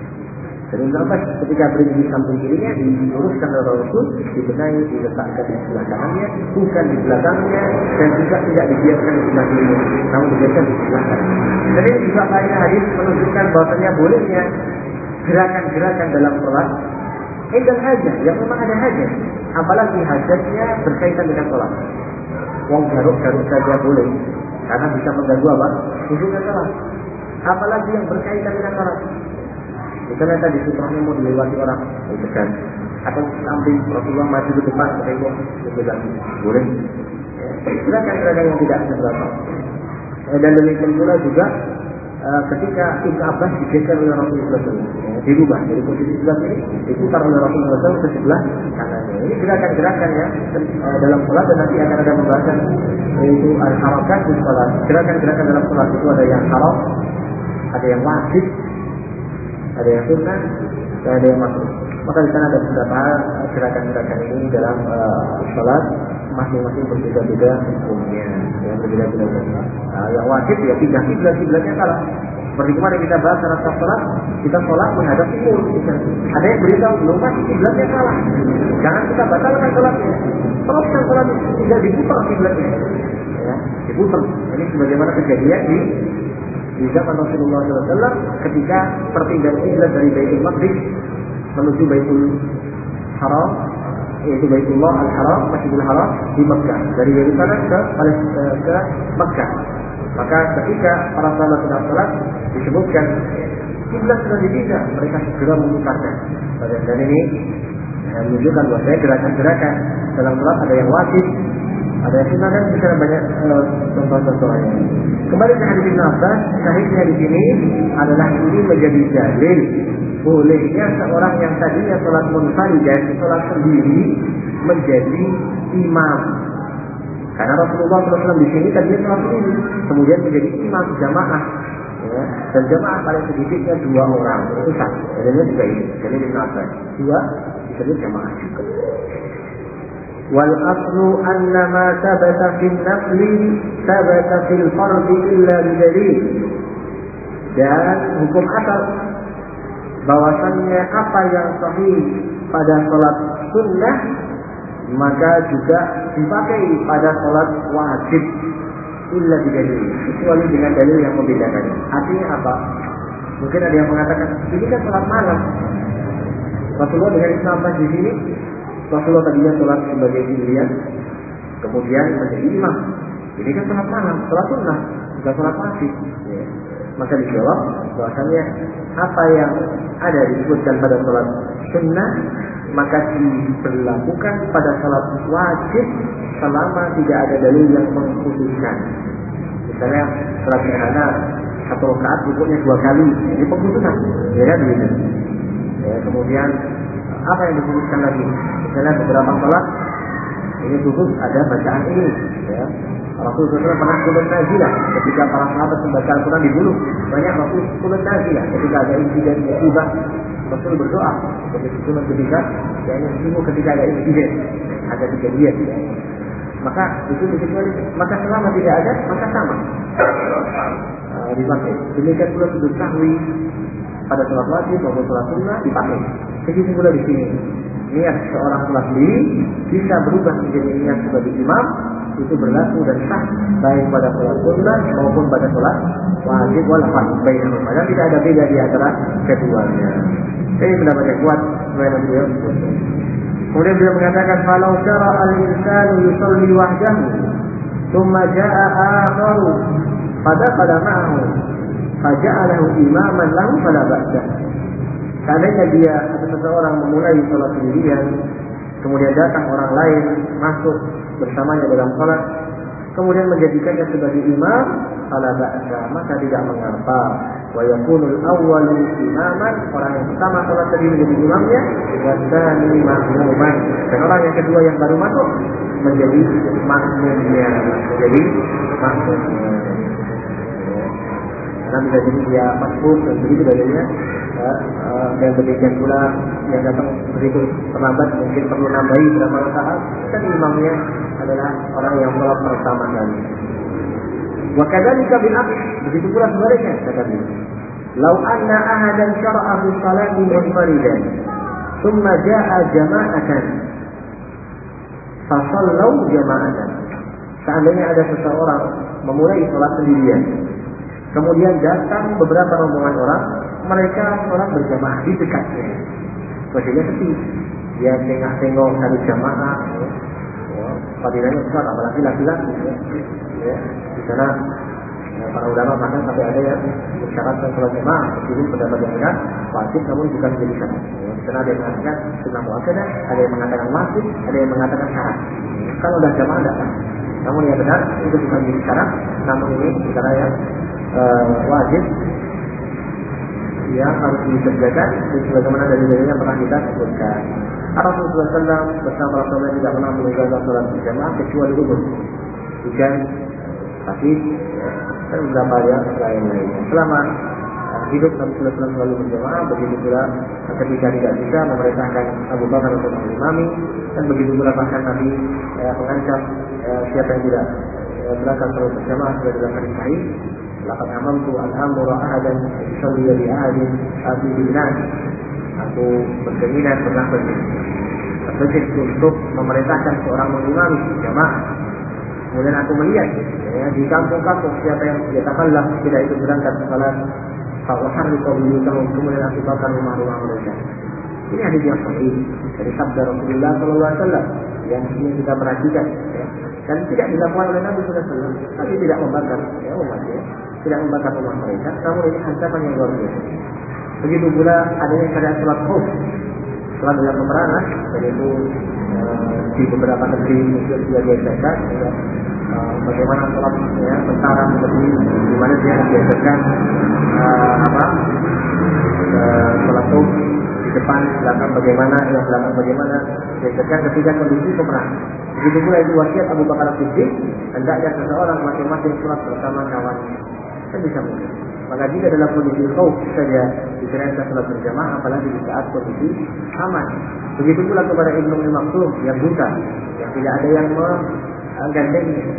Dan Ibnu Abbas ketika berdiri di samping kirinya diluruskan oleh Rasul, dibenahi, diletakkan di sebelah kanannya, bukan di belakangnya, dan juga tidak dibiarkan di sebelah kirinya, namun dibiarkan di sebelah kanan. Jadi juga lainnya hadis menunjukkan bahwasanya bolehnya gerakan-gerakan dalam sholat indal hajat, yang memang ada hajat, apalagi hajatnya berkaitan dengan sholat. Wong garuk-garuk saja boleh, karena bisa mengganggu apa? Hubungan sholat. Apalagi yang berkaitan dengan sholat. Misalnya tadi sutranya mau dilewati orang, itu kan. Atau samping Rasulullah maju ke depan, mereka berbilang boleh. Gerakan-gerakan yang tidak seberapa. Dan demikian pula juga uh, ketika Ibnu Abbas digeser oleh Rasulullah shallallahu alaihi wasallam, dirubah dari posisi sebelah kiri diputar oleh Rasulullah shallallahu alaihi wasallam ke sebelah kanannya. Ini gerakan-gerakan ya uh, dalam sholat, dan nanti akan ada pembahasan yaitu al-harakat di sholat. Gerakan-gerakan dalam sholat itu ada yang haram, ada yang wajib, ada yang sunnah, dan ada yang makruh. Maka di sana ada beberapa gerakan-gerakan ini dalam uh, sholat, masing-masing berbeda-beda hukumnya, yang berbeda-beda. Uh, yang wajib ya pindah kiblat, kiblatnya salah. Seperti kemarin kita bahas saat sholat, kita sholat menghadap timur. Ada yang beritahu belum mas kiblatnya salah. Jangan kita batalkan sholatnya. Teruskan sholat tidak diputar kiblatnya. Ya, diputar. Ini sebagaimana kejadian di di zaman Rasulullah shallallahu alaihi wasallam ketika perpindahan kiblat dari Baitul Maqdis menuju Baitul Haram, yaitu Baitullah Al-Haram, Masjidil Haram di Mekah, dari Yerusalem ke ke Mekah. Maka ketika para sahabat sedang sholat disebutkan kiblat sudah dipindah, mereka segera memutarkan. Dan ini menunjukkan bahwa gerakan-gerakan dalam sholat ada yang wajib, ada yang sunnah, dan bisa banyak contoh-contohnya. Kembali ke hadis Ibnu Abbas, syahidnya di sini adalah ini menjadi dalil bolehnya seorang yang tadinya sholat munfaridan, sholat sendiri, menjadi imam. Karena Rasulullah shallallahu alaihi wasallam di sini tadinya sholat sendiri, kemudian menjadi imam jamaah. Ya, dan jamaah paling sedikitnya dua orang, itu sah. Dalilnya juga ini, dalil Ibnu Abbas. Dua disebut jamaah juga. Wal aslu anna ma thabata fil nafli thabata fil fardhi illa bidalil. Dan hukum asal bahwasannya apa yang sahih pada sholat sunnah maka juga dipakai pada sholat wajib illa bidalil, kecuali dengan dalil yang membedakan. Artinya apa? Mungkin ada yang mengatakan ini kan sholat malam. Rasulullah dengan Islam di sini, Rasulullah tadinya sholat sebagai sendirian, kemudian menjadi imam. Ini kan sholat malam, sholat sunnah, bukan sholat wajib. Ya. Maka dijawab bahwasanya apa yang ada disebutkan pada sholat sunnah maka diberlakukan pada sholat wajib selama tidak ada dalil yang mengkhususkan. Misalnya sholat gerhana satu rakaat rukuknya dua kali, ini pengkhususan, ya kan begitu. Ya, kemudian apa yang dikhususkan lagi? Misalnya beberapa sholat ini khusus ada bacaan ini. Ya. Rasulullah pernah kunut nazilah ketika para sahabat membaca Al-Quran di bulu. Banyak Rasul kunut nazilah ketika ada insiden musibah. Rasul berdoa ketika kunut ketika yang ini ketika ada insiden, ada kejadian. Ya. Maka itu dikecuali. Maka selama tidak ada, maka sama. Uh, dipakai. Demikian pula sujud sahwi pada sholat wajib maupun sholat sunnah dipakai. Begitu pula di sini. Niat seorang sholat sendiri bisa berubah menjadi niat sebagai imam. Itu berlaku dan sah baik pada sholat sunnah maupun pada sholat wajib wal fardu bainahum. Padahal tidak ada beda di antara keduanya. Ini pendapat yang kuat sebenarnya beliau. Kemudian beliau mengatakan falau syara al-insanu yusalli wahdahu thumma jaa akharu fadakhala ma'ahu faja'alahu imaman lahu fala ba'sa. Seandainya dia atau seseorang memulai sholat sendirian, kemudian datang orang lain masuk bersamanya dalam sholat, kemudian menjadikannya sebagai imam, fala ba'sa, maka tidak mengapa. Wa yakunul awwalu imaman, orang yang pertama sholat tadi menjadi imamnya, wa tsani ma'muman, dan orang yang kedua yang baru masuk menjadi makmumnya, menjadi makmumnya. Karena bisa jadi dia makmum dan begitu dalilnya. Ya, uh, dan demikian pula yang datang begitu terlambat mungkin perlu nambahi berapa rakaat, dan imamnya adalah orang yang sholat pertama kali. Wa kadzalika bil aqd, begitu pula sebaliknya kata beliau. Lau anna ahadan syara'a bi salati munfaridan thumma jaa'a jama'atan fa sallu jama'atan. Seandainya ada seseorang memulai sholat sendirian, kemudian datang beberapa rombongan orang, mereka sholat berjamaah di dekatnya. Maksudnya seperti dia tengah-tengok satu jamaah, ya. Ya. Fadilahnya besar, apalagi laki-laki. Ya. Ya. Di sana ya, para ulama bahkan sampai ada yang mensyaratkan sholat jamaah, meskipun pendapat yang benar wajib, namun bukan menjadi syarat. Ya. Di sana ada yang mengatakan sunnah muakkadah, ada yang mengatakan wajib, ada yang mengatakan syarat. Ya. Kalau sudah jamaah datang, namun yang benar itu bukan menjadi syarat, namun ini secara yang uh, wajib yang harus dikerjakan sebagaimana dari dalilnya pernah kita sebutkan. Rasulullah shallallahu alaihi wasallam bersama Rasulullah tidak pernah meninggalkan sholat berjamaah kecuali uzur, hujan, sakit, ya, dan beberapa yang lain-lainnya. Selama uh, hidup Nabi sallallahu alaihi wasallam selalu berjamaah, begitu pula ketika tidak bisa memerintahkan Abu Bakar untuk mengimami, dan begitu pula bahkan Nabi uh, mengancam uh, siapa yang tidak uh, berangkat sholat berjamaah sudah dalam hadis sahih. Laqad amantu an amura ahadan yusalli bi ahadin fi binan. Aku berkeinginan pernah berpikir untuk memerintahkan seorang mengimami jamaah. Kemudian aku melihat ya, di kampung-kampung siapa yang yatakallah tidak itu berangkat salat, fa uharriqu buyutahum, kemudian aku bakar rumah-rumah mereka. Ini hadis yang sahih dari sabda Rasulullah sallallahu alaihi wasallam yang ini kita perhatikan ya. Dan tidak dilakukan oleh Nabi sallallahu alaihi wasallam, tapi tidak membakar ya umatnya, tidak membakar rumah mereka, namun ini ancaman yang luar biasa. Begitu pula adanya keadaan sholat khauf, sholat dalam peperangan, dan itu e, di beberapa negeri juga sudah diajarkan ya, e, bagaimana sholat ya, tentara seperti di mana dia diajarkan e, apa e, sholat khauf di depan, belakang bagaimana, yang belakang bagaimana, diajarkan ketika kondisi peperangan. Begitu pula itu wasiat Abu Bakar Siddiq, hendaknya seseorang masing-masing sholat bersama kawannya. Kan bisa mungkin. Maka jika dalam kondisi khauf saja diperintahkan sholat berjamaah, apalagi di saat kondisi aman. Begitu pula kepada Ibnu Maktum yang buta, yang tidak ada yang menggandengnya.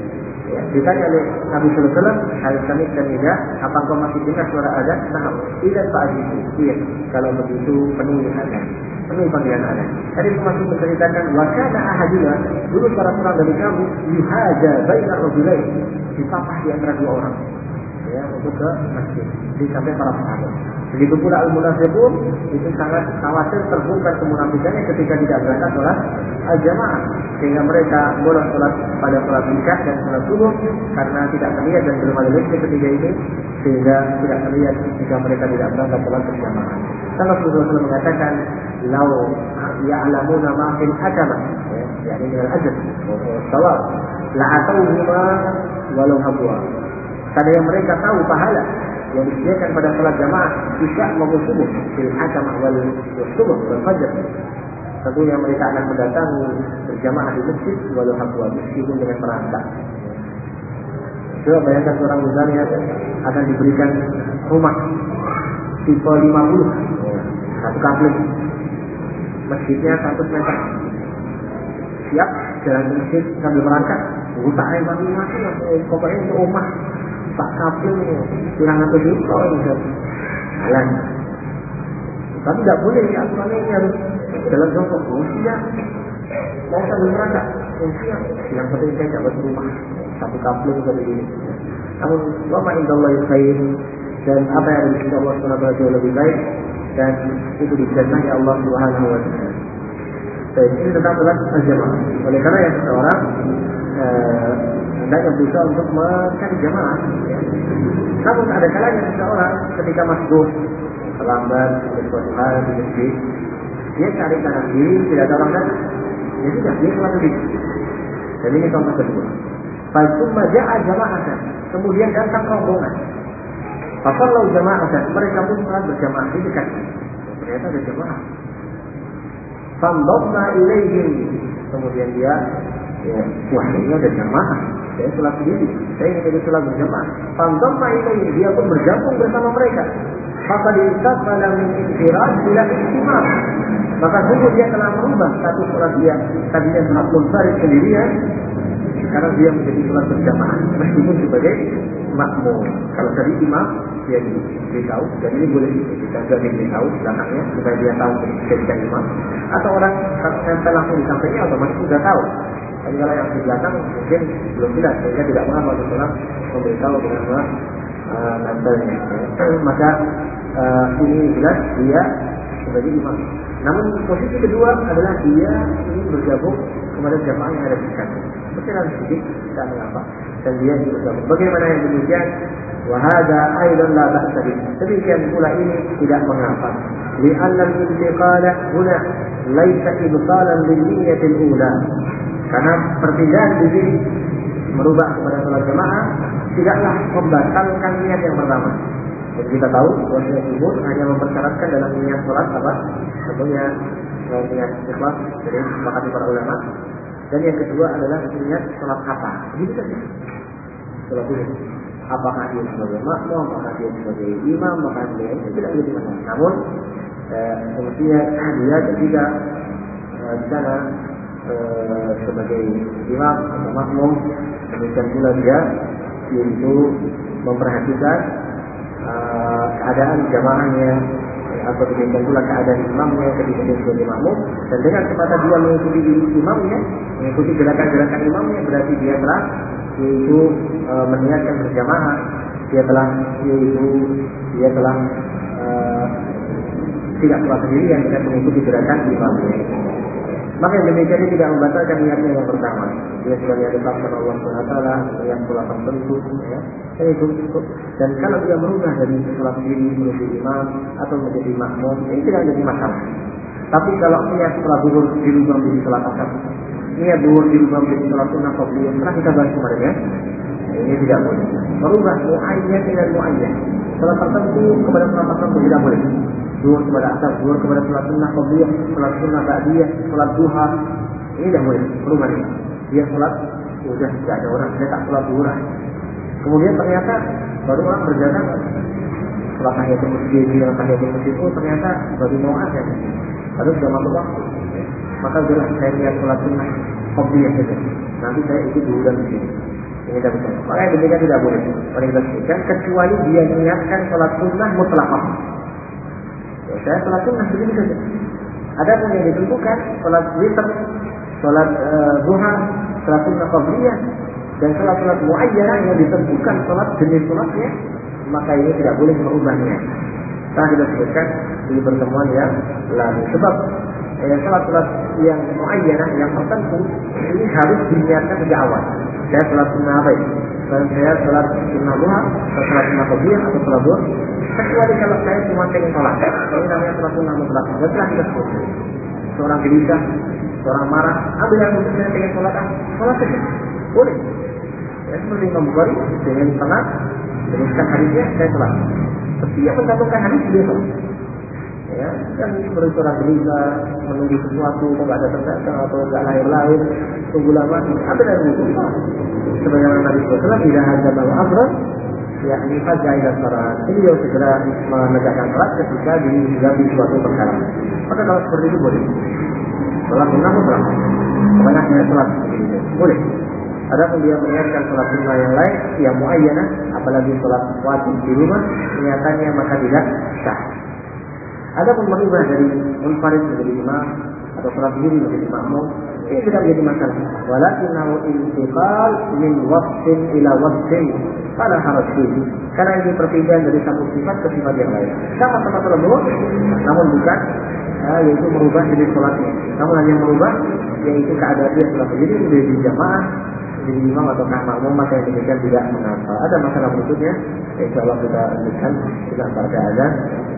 Ya, ditanya oleh Nabi Sallallahu Alaihi Wasallam, "Hal kami dan tidak, apa kau masih dengar suara azan?" Nah, tidak Pak Haji. Iya, kalau begitu penuhi azan, penuhi panggilan azan. Tadi masih menceritakan, wakana ahadina, dulu para seorang dari kamu yuhaja baina rajulain, dipapah di antara dua orang, ya, untuk ke masjid, di samping para sahabat. Begitu pula al-munafiqun, itu sangat khawatir terbongkar kemunafikannya ketika tidak berangkat sholat al-jamaah, sehingga mereka boleh sholat pada sholat isya dan sholat subuh karena tidak terlihat dan belum ada listrik ketika ini, sehingga tidak terlihat jika mereka tidak berangkat sholat berjamaah. Karena Rasulullah shallallahu alaihi wasallam mengatakan, "Lau ya'lamuna ma fil adamah," ya, yakni dengan ajab, shawab, la'atauhuma walau habwa. Karena yang mereka tahu pahala yang disediakan pada salat jamaah isya maupun subuh, fil adamah wal subuh wal fajr, tentunya mereka akan mendatangi berjamaah di masjid walau habwa, meskipun dengan perangkat. Coba bayangkan seorang misalnya akan diberikan rumah tipe lima puluh, satu kapling, masjidnya seratus meter, siap jalan ke masjid sambil merangkak, utak air mati-mati, pokoknya untuk rumah tak kapling, kurang atau juta ini jalan. Tapi tidak boleh, aturannya ini harus jalan jongkok. Oh siap, mau sambil merangkak, oh siap, yang penting saya dapat rumah satu kapling seperti ini. Namun wama indallahi khair, dan apa yang ada di sisi Allah Subhanahu wa taala lebih baik, dan itu dijannah Allah Subhanahu wa taala. Baik, ini tentang salat al-jamaah. Oleh karena yang seseorang eh, hendaknya berusaha untuk mencari jamaah. Ya. Namun ada kalanya seseorang ketika masbuk terlambat oleh suatu hal di masjid, dia cari kanan kiri tidak ada orang datang, ya sudah dia keluar sendiri. Dan ini contoh kedua. Fatsumma ja'a jama'atan, kemudian datang rombongan. Fasallu jama'atan, mereka pun salat berjamaah di dekat. Ternyata ada jamaah. Fandhamma ilaihim, kemudian dia, ya, wah ini ada jamaah, saya sholat sendiri, saya ingin jadi sholat berjamaah. Fandhamma ilaihim, dia pun bergabung bersama mereka. Faqad istaqbala min infirad ila istimam, maka sungguh dia telah merubah satu sholat dia tadinya sholat munfarid sendirian, karena dia menjadi sholat berjamaah meskipun sebagai makmum. Kalau tadi imam dia diberitahu, dan ini boleh kita juga diberitahu belakangnya supaya dia tahu ketika imam, atau orang nempel langsung di sampingnya otomatis sudah tahu. Tapi kalau yang di belakang mungkin belum jelas, sehingga tidak mengapa Rasulullah memberitahu dengan uh, nempelnya. Maka uh, ini jelas dia sebagai imam. Namun posisi kedua adalah dia ingin bergabung kepada jamaah yang ada di sana. Berjalan sedikit, tidak mengapa, dan dia ingin bergabung. Bagaimana yang demikian? Wahada aidan la ba'sa bih. Demikian pula ini tidak mengapa. Li'anna al-intiqala huna laisa ibtalan lin-niyyatil ula. Karena perpindahan di sini merubah kepada salat jamaah tidaklah membatalkan niat yang pertama. Dan kita tahu bahwa niat jumhur hanya mempersyaratkan dalam niat salat apa? Tentunya niat ikhlas dari sepakati para ulama. Dan yang kedua adalah niat salat apa? Begitu saja. Salat ini. Apakah dia sebagai makmum, apakah dia sebagai imam, apakah dia itu tidak begitu masalah. Namun eh, semestinya dia ketika eh, di sana eh, sebagai imam atau makmum, demikian pula dia yaitu memperhatikan eh, keadaan jamaahnya, atau demikian pula keadaan imamnya ketika dia sebagai makmum, dan dengan semata dia mengikuti imamnya, mengikuti gerakan-gerakan imamnya, berarti dia telah yaitu e, meniatkan berjamaah, dia telah yaitu dia telah e, tidak sholat sendirian dengan mengikuti gerakan imamnya. Maka yang demikian ini tidak membatalkan niatnya yang pertama. Dia sudah niat ditetapkan Allah subhanahu wa taala, niat sholat tertentu, ya, dan itu cukup. Dan kalau dia merubah dari sholat sendiri menuju imam atau menjadi makmum, ini tidak jadi masalah. Tapi kalau niat sholat zuhur dirubah menjadi sholat asar, niat zuhur dirubah menjadi sholat sunnah qabliyah, setelah kita bahas kemarin ya, ini tidak boleh. Merubah muayyan dengan muayyan, sholat tertentu kepada sholat tertentu tidak boleh. Zuhur kepada asar, zuhur kepada sholat sunnah qabliyah, sholat sunnah ba'diyah, sholat duha, ini tidak boleh. Merubah ini. Dia sholat, sudah tidak ada orang, saya tak sholat zuhur. Kemudian ternyata baru orang berjalan, sholat tahiyatul masjid, sholat tahiyatul masjid, oh ternyata baru mau ada. Lalu sudah masuk waktu, maka jelas saya lihat sholat sunnah qabliyah saja. Nanti saya ikut dulu dan begini. Ini tidak bisa. Makanya demikian tidak boleh. Oleh kita sebutkan kecuali dia niatkan sholat sunnah mutlaqah. Ya, saya sholat sunnah begitu saja. Ada pun yang ditentukan sholat witir, sholat uh, duha, sholat sunnah qabliyah dan sholat-sholat muayyanah yang ditentukan sholat jenis sholatnya, maka ini tidak boleh merubahnya. Nah, kita sebutkan di pertemuan yang lalu. Sebab eh, sholat-sholat yang muayyanah, yang tertentu, ini harus diniatkan sejak awal. Saya sholat sunnah apa ini? Saya sholat sunnah duha, atau sholat sunnah qabliyah, atau sholat duha. Kecuali kalau saya cuma pengen sholat, ini namanya sholat sunnah mutlak. Setelah kita sebutkan, seorang gelisah, seorang marah, ambil yang untuk saya pengen sholat, ah, sholat saja, boleh. Ya, seperti Imam Bukhari dengan tenang teruskan hadisnya, saya sholat. Setiap mencantumkan hadis dia sholat. Ya, dan seperti seorang gelisah menunggu sesuatu, kok nggak ada datang atau nggak lahir-lahir, tunggu lama, ada dari itu. Sebagaimana Nabi sallallahu alaihi wasallam tidak ada bawa abrar, ya ini saja dan sholat. Ini dia segera menegakkan sholat ketika diganti suatu perkara. Maka kalau seperti itu boleh. Sholat sunnah mutlak. Pokoknya saya sholat begini, boleh. Adapun dia meniatkan sholat sunnah yang lain, yang muayyanah, apalagi sholat wajib di rumah, niatannya maka tidak sah. Adapun merubah dari munfarid menjadi imam atau sholat sendiri menjadi makmum, ini tidak menjadi masalah. Walakinahu intiqal min waqtin ila waqtin fala haraj fihi. Karena ini perpindahan dari satu sifat ke sifat yang lain. Sama-sama sholat zuhur, namun bukan ya, yaitu merubah jenis sholatnya. Namun hanya merubah yaitu keadaan dia sholat sendiri menjadi jamaah, jadi imam atau makmum, maka yang demikian tidak mengapa. Ada masalah berikutnya, insya Allah kita lanjutkan tidak pada azan.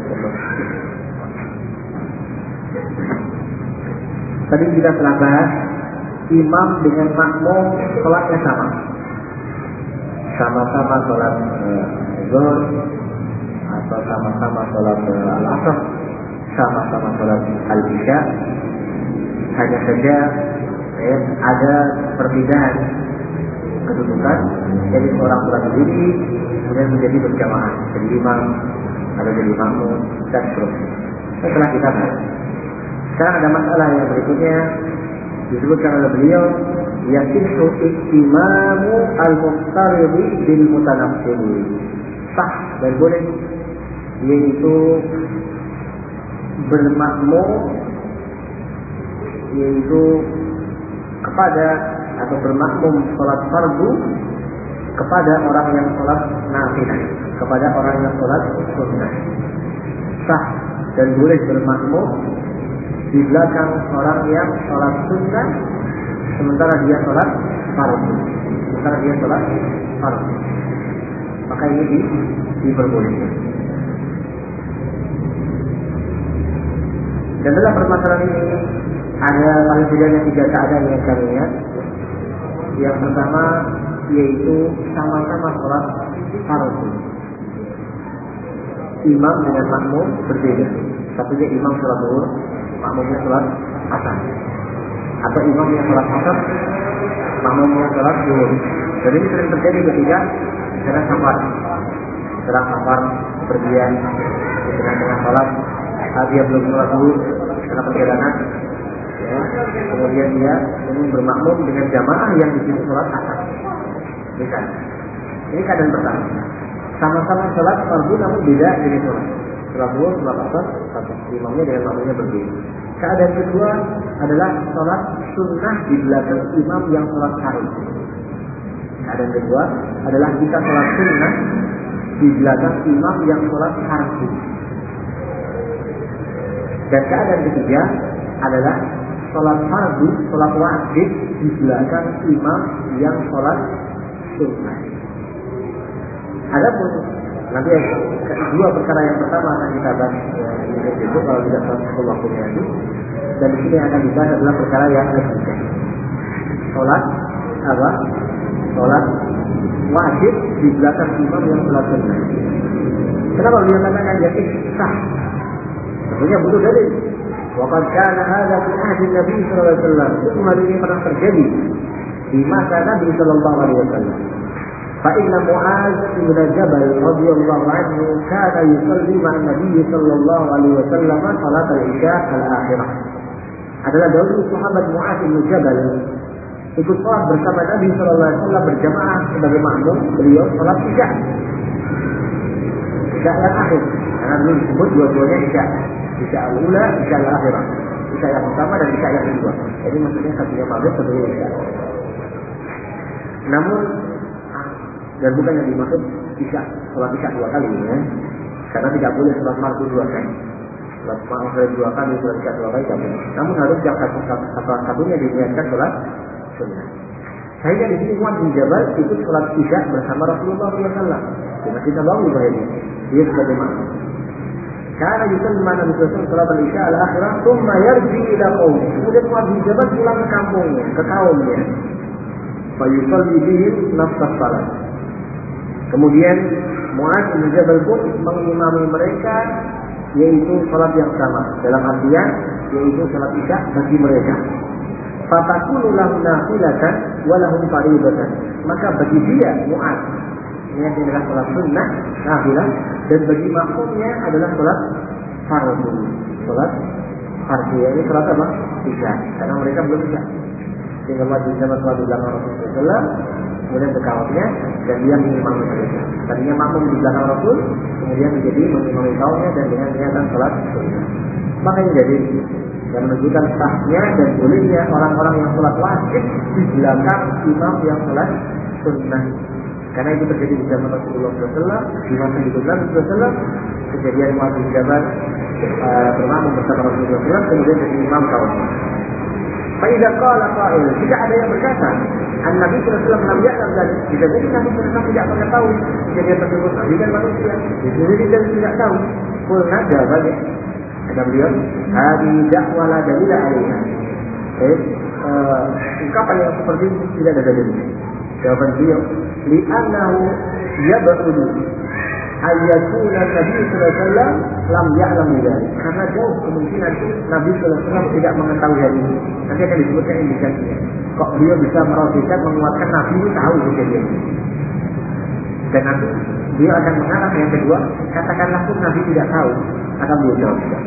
Tadi kita telah bahas imam dengan makmum sholatnya sama, sama-sama sholat zuhur atau sama-sama sholat al-asr, sama-sama sholat al-isya. Hanya saja ya, ada perbedaan kedudukan. Jadi seorang sholat sendiri kemudian menjadi berjamaah, jadi imam atau jadi makmum dan seterusnya. Setelah kita bahas, sekarang ada masalah yang berikutnya disebutkan oleh beliau, yaitu imamu al-muqtaridi bil mutanaffil. Sah dan boleh yaitu bermakmum yaitu kepada atau bermakmum sholat fardu kepada orang yang sholat nafilah, kepada orang yang sholat sunnah. Sah dan boleh bermakmum di belakang orang yang sholat sunnah sementara dia sholat fardu, sementara dia sholat fardu. Maka ini di, diperbolehkan. Dan dalam permasalahan ini ada paling tidaknya tiga keadaan yang kami lihat. Yang pertama yaitu sama-sama sholat fardu. Imam dengan makmum berbeda. Satunya imam sholat zuhur, makmumnya sholat asar. Atau imamnya sholat asar, makmumnya sholat zuhur. Jadi ini sering terjadi ketika sedang safar, sedang safar pergian di tengah-tengah sholat, dia belum sholat zuhur karena perjalanan. Ya, kemudian dia ingin bermakmum dengan jamaah yang di situ sholat asar. Bukan. Ini keadaan pertama. Sama-sama sholat fardu namun beda jenis sholat. Sholat zuhur, sholat asar, satu imamnya dengan makmumnya berbeda. Keadaan kedua adalah sholat sunnah di belakang imam yang sholat fardu. Keadaan kedua adalah kita sholat sunnah di belakang imam yang sholat fardu. Dan keadaan ketiga adalah sholat fardu, sholat wajib di belakang imam yang sholat sunnah. Adapun nanti dua perkara yang pertama akan kita bahas ya, ini itu kalau tidak sampai waktunya nanti. Dan di sini akan dibahas adalah perkara yang ketiga. Sholat apa? Sholat wajib di belakang imam yang sholat sunnah. Kenapa beliau katakan jadi sah? Tentunya butuh dalil. Waqad kana hadza fi ahdi Nabi sallallahu alaihi wasallam. Itu hal ini pernah terjadi di masa Nabi sallallahu alaihi wasallam. Fa inna Mu'adz bin Jabal radhiyallahu anhu kana yusalli ma'an Nabi sallallahu alaihi wasallam salat al-isya al-akhirah. Adalah dahulu sahabat Mu'adz bin Jabal ikut sholat bersama Nabi Shallallahu Alaihi Wasallam berjamaah sebagai makmum. Beliau sholat isya, isya yang akhir, karena dulu disebut dua-duanya isya, isya al-ula, isya al-akhirah, isya yang pertama dan isya yang kedua. Jadi maksudnya satunya maghrib, satunya isya. Namun dan bukan yang dimaksud isya, sholat isya dua kali ya, karena tidak boleh sholat maghrib dua kali. Sholat maghrib dua kali, sholat isya dua kali tidak boleh. Namun harus yang satu satu satunya diniatkan sholat sunnah. Sehingga di sini Mu'adz bin Jabal ikut sholat isya bersama Rasulullah shallallahu alaihi wasallam di Masjid Nabawi bahaya. Dia sebagai makmum. Karena yusalli ma'an Nabi sallallahu alaihi wasallam sholat isya al-akhirah, thumma yarji ila qaumi. Kemudian Mu'adz bin Jabal pulang ke kampungnya, ke kaumnya. Fa yusalli bihim nafsas salat. Kemudian Mu'adz bin Jabal pun mengimami mereka, yaitu salat yang sama. Dalam artian yaitu salat isya bagi mereka. Fatakunu lahu nafilatan wa lahum fardatan. Maka bagi dia Mu'adz ini adalah salat sunnah nafilah, dan bagi makmumnya adalah salat fardhu. Salat fardhu ini salat apa? Isya. Karena mereka belum isya. Sehingga Mu'adz bin Jabal salat di belakang Rasulullah sallallahu alaihi wasallam, kemudian ke kaumnya dan dia mengimami mereka. Tadinya makmum di belakang Rasul, kemudian menjadi mengimami kaumnya dan dengan niatan salat sunnah. Maka ini jadi yang menunjukkan sahnya dan bolehnya orang-orang yang salat wajib di belakang imam yang salat sunnah. Karena itu terjadi di zaman Rasulullah sallallahu alaihi wasallam, di masa hidup Nabi sallallahu alaihi wasallam, kejadian Mu'adz bin Jabal uh, bermakmum bersama Rasulullah sallallahu alaihi wasallam, kemudian jadi imam kaumnya. Faidah qala qail, jika ada yang berkata, An-Nabi sallallahu alaihi wasallam lam ya'lam dzalik, jika jadi Nabi sallallahu alaihi wasallam tidak mengetahui kejadian tersebut, Nabi kan manusia, jadi dia tidak tahu. Qulna jawabannya, kata beliau, hadi da'wa la dalil 'alaiha. Eh, uh, ungkapan yang seperti ini tidak ada dalilnya. Jawaban beliau, li'annahu yab'udu ayyakuna Nabi sallallahu alaihi wasallam lam ya'lam dzalik. Karena jauh kemungkinan Nabi sallallahu alaihi wasallam tidak mengetahui hal ini. Nanti akan disebutkan indikasinya. Kok beliau bisa merafikan menguatkan Nabi itu tahu kejadian ini. Dan nanti beliau akan mengarah yang kedua, katakanlah pun Nabi tidak tahu, akan beliau jawab tidak.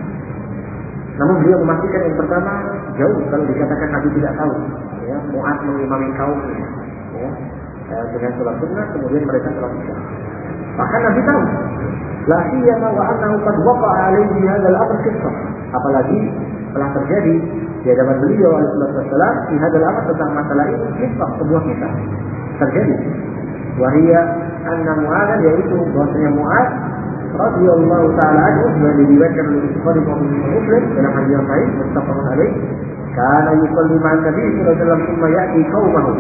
Namun beliau memastikan yang pertama jauh kalau dikatakan Nabi tidak tahu. Ya, Mu'adz mengimami kaumnya, ya, dengan sholat sunnah, kemudian mereka sholat isya. Bahkan Nabi tahu. La siyama wa annahu qad waqa'a alaihi hadzal amr qissah. Apalagi telah terjadi di hadapan beliau alaihi wasallam di hadzal amr tentang masalah ini qissah, sebuah kisah terjadi. Wa hiya anna Mu'adz, yaitu bahwasanya Mu'adz radhiyallahu taala anhu yang diriwayatkan oleh Bukhari dan Muslim dalam hadis yang sahih muttafaqun alaih, kana yusalli ma'an Nabi sallallahu alaihi wasallam thumma ya'ti qaumahu.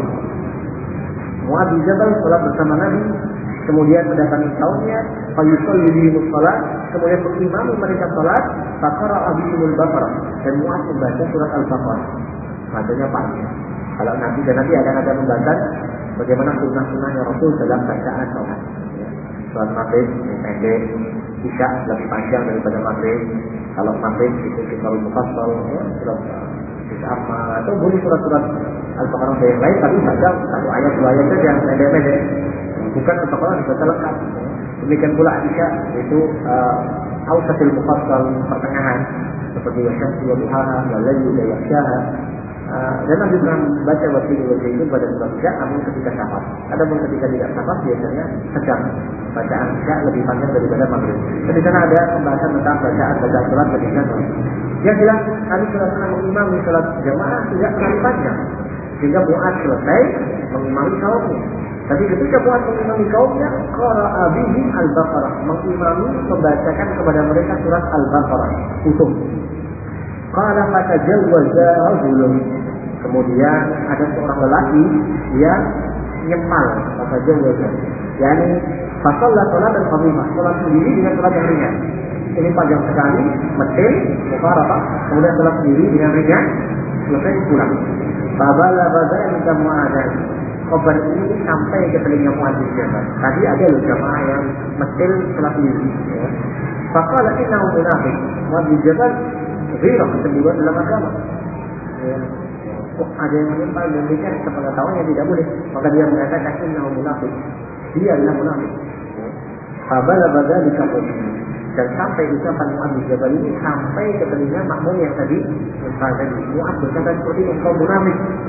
Mu'adz bin Jabal salat bersama Nabi, kemudian mendatangi kaumnya, fa yusalli bihim shalat, kemudian mengimami mereka salat, fa qara'a bihimul Baqarah, dan Mu'adz membaca surat Al-Baqarah. Bacanya panjang. Kalau nanti dan nanti akan ada pembahasan bagaimana sunnah-sunnahnya Rasul dalam bacaan salat. Sholat maghrib pendek, isya lebih panjang daripada maghrib. Kalau maghrib itu kita mufassal, ya, surat Al-Amma atau boleh surat-surat Al-Baqarah yang lain, tapi baca satu ayat dua ayat saja pendek-pendek. Bukan Al-Baqarah dibaca lengkap. Demikian pula isya itu uh, awsatil mufassal, pertengahan, seperti wasyamsi wa duhaha wal laili idza yaghshaha. Uh, dan Nabi pernah baca waktu itu pada surat isya, namun ketika syafaq. Adapun ketika tidak syafaq biasanya sedang bacaan isya lebih panjang daripada maghrib. Dan di sana ada pembahasan tentang bacaan bacaan surat ketika sholat. Yang jelas Nabi sallallahu alaihi wasallam mengimami sholat jamaah tidak terlalu panjang, sehingga Mu'adz selesai mengimami kaumnya. Tapi ketika Mu'adz mengimami kaumnya, qara'a bihim al-Baqarah, mengimami membacakan kepada mereka surat Al-Baqarah utuh. Qala fatajawwaza rajulun, kemudian ada seorang lelaki yang nyempal, fatajawwaza, yakni fasalla salatan qadimah, salat sendiri dengan salat yang ringan. Ini panjang sekali, metil, mufaraqah, kemudian salat sendiri dengan ringan, selesai pulang. Babala badal minta Mu'adz. Kabar ini sampai ke telinga Mu'adz bin Jabal. Tadi ada loh jamaah yang metil salat sendiri. Ya. Faqala innahu munafiq. Mu'adz bin Jabal ghirah, kecemburuan dalam agama. Ya. Oh, ada yang menyimpang dan demikian sepengetahuannya tidak boleh. Maka dia mengatakan innahu munafiq. Dia adalah munafik. Babala badal di kampung ini. Dan sampai ucapan Mu'adz bin Jabal ini sampai ke telinga makmum yang tadi, misalnya tadi Mu'adz berkata seperti engkau munafik.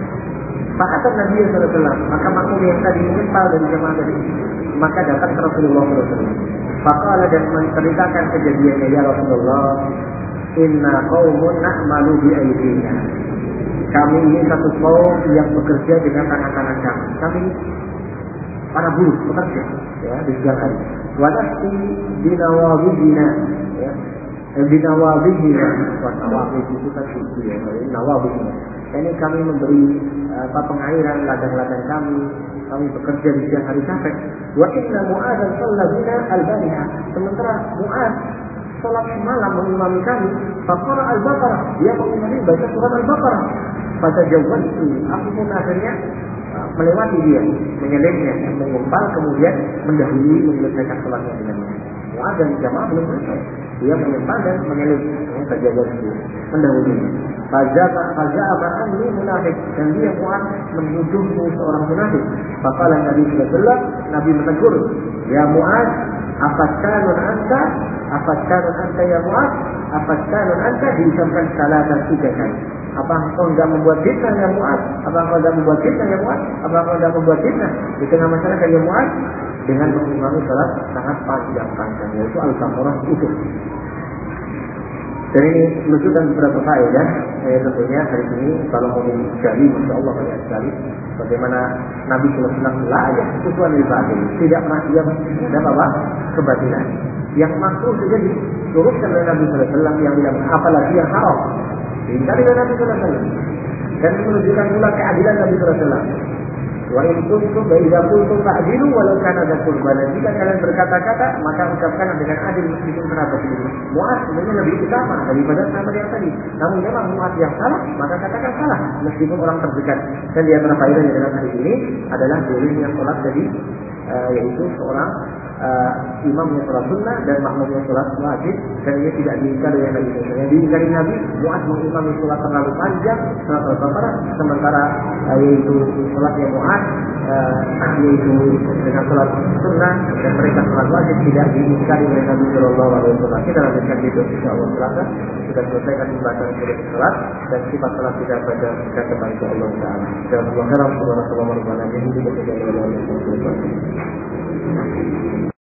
Fa'atan Nabi sallallahu alaihi wasallam, maka makmum yang tadi menyempal dari jamaah tadi, maka datang ke Rasulullah sallallahu alaihi wasallam. Faqala dan menceritakan kejadiannya, ya Rasulullah, inna qaumun na'malu bi aydina. Kami ini satu kaum yang bekerja dengan tangan-tangan kami. Kami para buruh bekerja ya di siang hari. Wa nafsi binawabihina ya. Binawabihina, wa nawabih itu kan suci ya, nawabihina. Ini kami memberi apa pengairan ladang-ladang kami. Kami bekerja di siang hari capek. Wa inna Mu'adzan shalla bina al-bariha. Sementara Mu'adz salat malam mengimami kami. Faqara al-Baqarah. Dia mengimami baca surat al-Baqarah. Pada jauhan itu, aku pun akhirnya melewati dia, menyelipnya, mengumpal, kemudian mendahului menyelesaikan salatnya dengannya. Mu'adz dan jamaah belum selesai. Dia menyempal dan menyelip, terjaga itu, mendahului. Fajaka fajaka anni munafik, dan dia Mu'adz menuduhmu seorang munafik. Faqala Nabi sallallahu alaihi wasallam, Nabi menegur, ya Mu'adz, afattanun anta, afattanun anta ya Mu'adz, afattanun anta, diucapkan salah dan tiga kali. Apa engkau enggak membuat fitnah ya Mu'adz? Apa engkau enggak membuat fitnah ya Mu'adz? Apa engkau enggak membuat fitnah di tengah masyarakat ya Mu'adz? Dengan mengimami salat sangat panjang-panjang, yaitu Al-Baqarah itu. Dan ini menunjukkan beberapa faedah. Eh, tentunya hari ini kalau mau digali, masya Allah banyak sekali. Bagaimana Nabi sallallahu alaihi wasallam la ayat kesusuan ibadah, tidak pernah diam dan apa kebatilan. Yang makruh saja diluruskan oleh Nabi sallallahu alaihi wasallam, yang tidak, apalagi yang haram diingkari oleh Nabi sallallahu alaihi wasallam. Dan menunjukkan pula keadilan Nabi sallallahu alaihi wasallam. Wa in kuntum wa idza qultum fa'dilu walau kana dza qurba. Jika kalian berkata-kata, maka ucapkan dengan adil meskipun kerabat sendiri. Mu'adz sebenarnya lebih utama daripada sahabat yang tadi. Namun memang Mu'adz yang salah, maka katakan salah meskipun orang terdekat. Dan di antara faedahnya dalam hadis ini adalah bolehnya sholat jadi uh, yaitu seorang uh, imam yang sholat sunnah dan makmum yang sholat wajib, dan ini tidak diingkari oleh Nabi. Yang diingkari Nabi, Mu'adz mengimami sholat terlalu panjang, sholat Al-Baqarah, sementara uh, yaitu sholat yang Mu'adz uh, yaitu dengan sholat sunnah dan mereka sholat wajib tidak diingkari oleh Nabi Sallallahu Alaihi Wasallam. Kita lanjutkan itu insyaallah selasa kita selesaikan pembahasan sifat sholat dan sifat sholat kita pada kita kepada Allah Taala. Jazakallahu khairan. Subhanallah wa bihamdihi.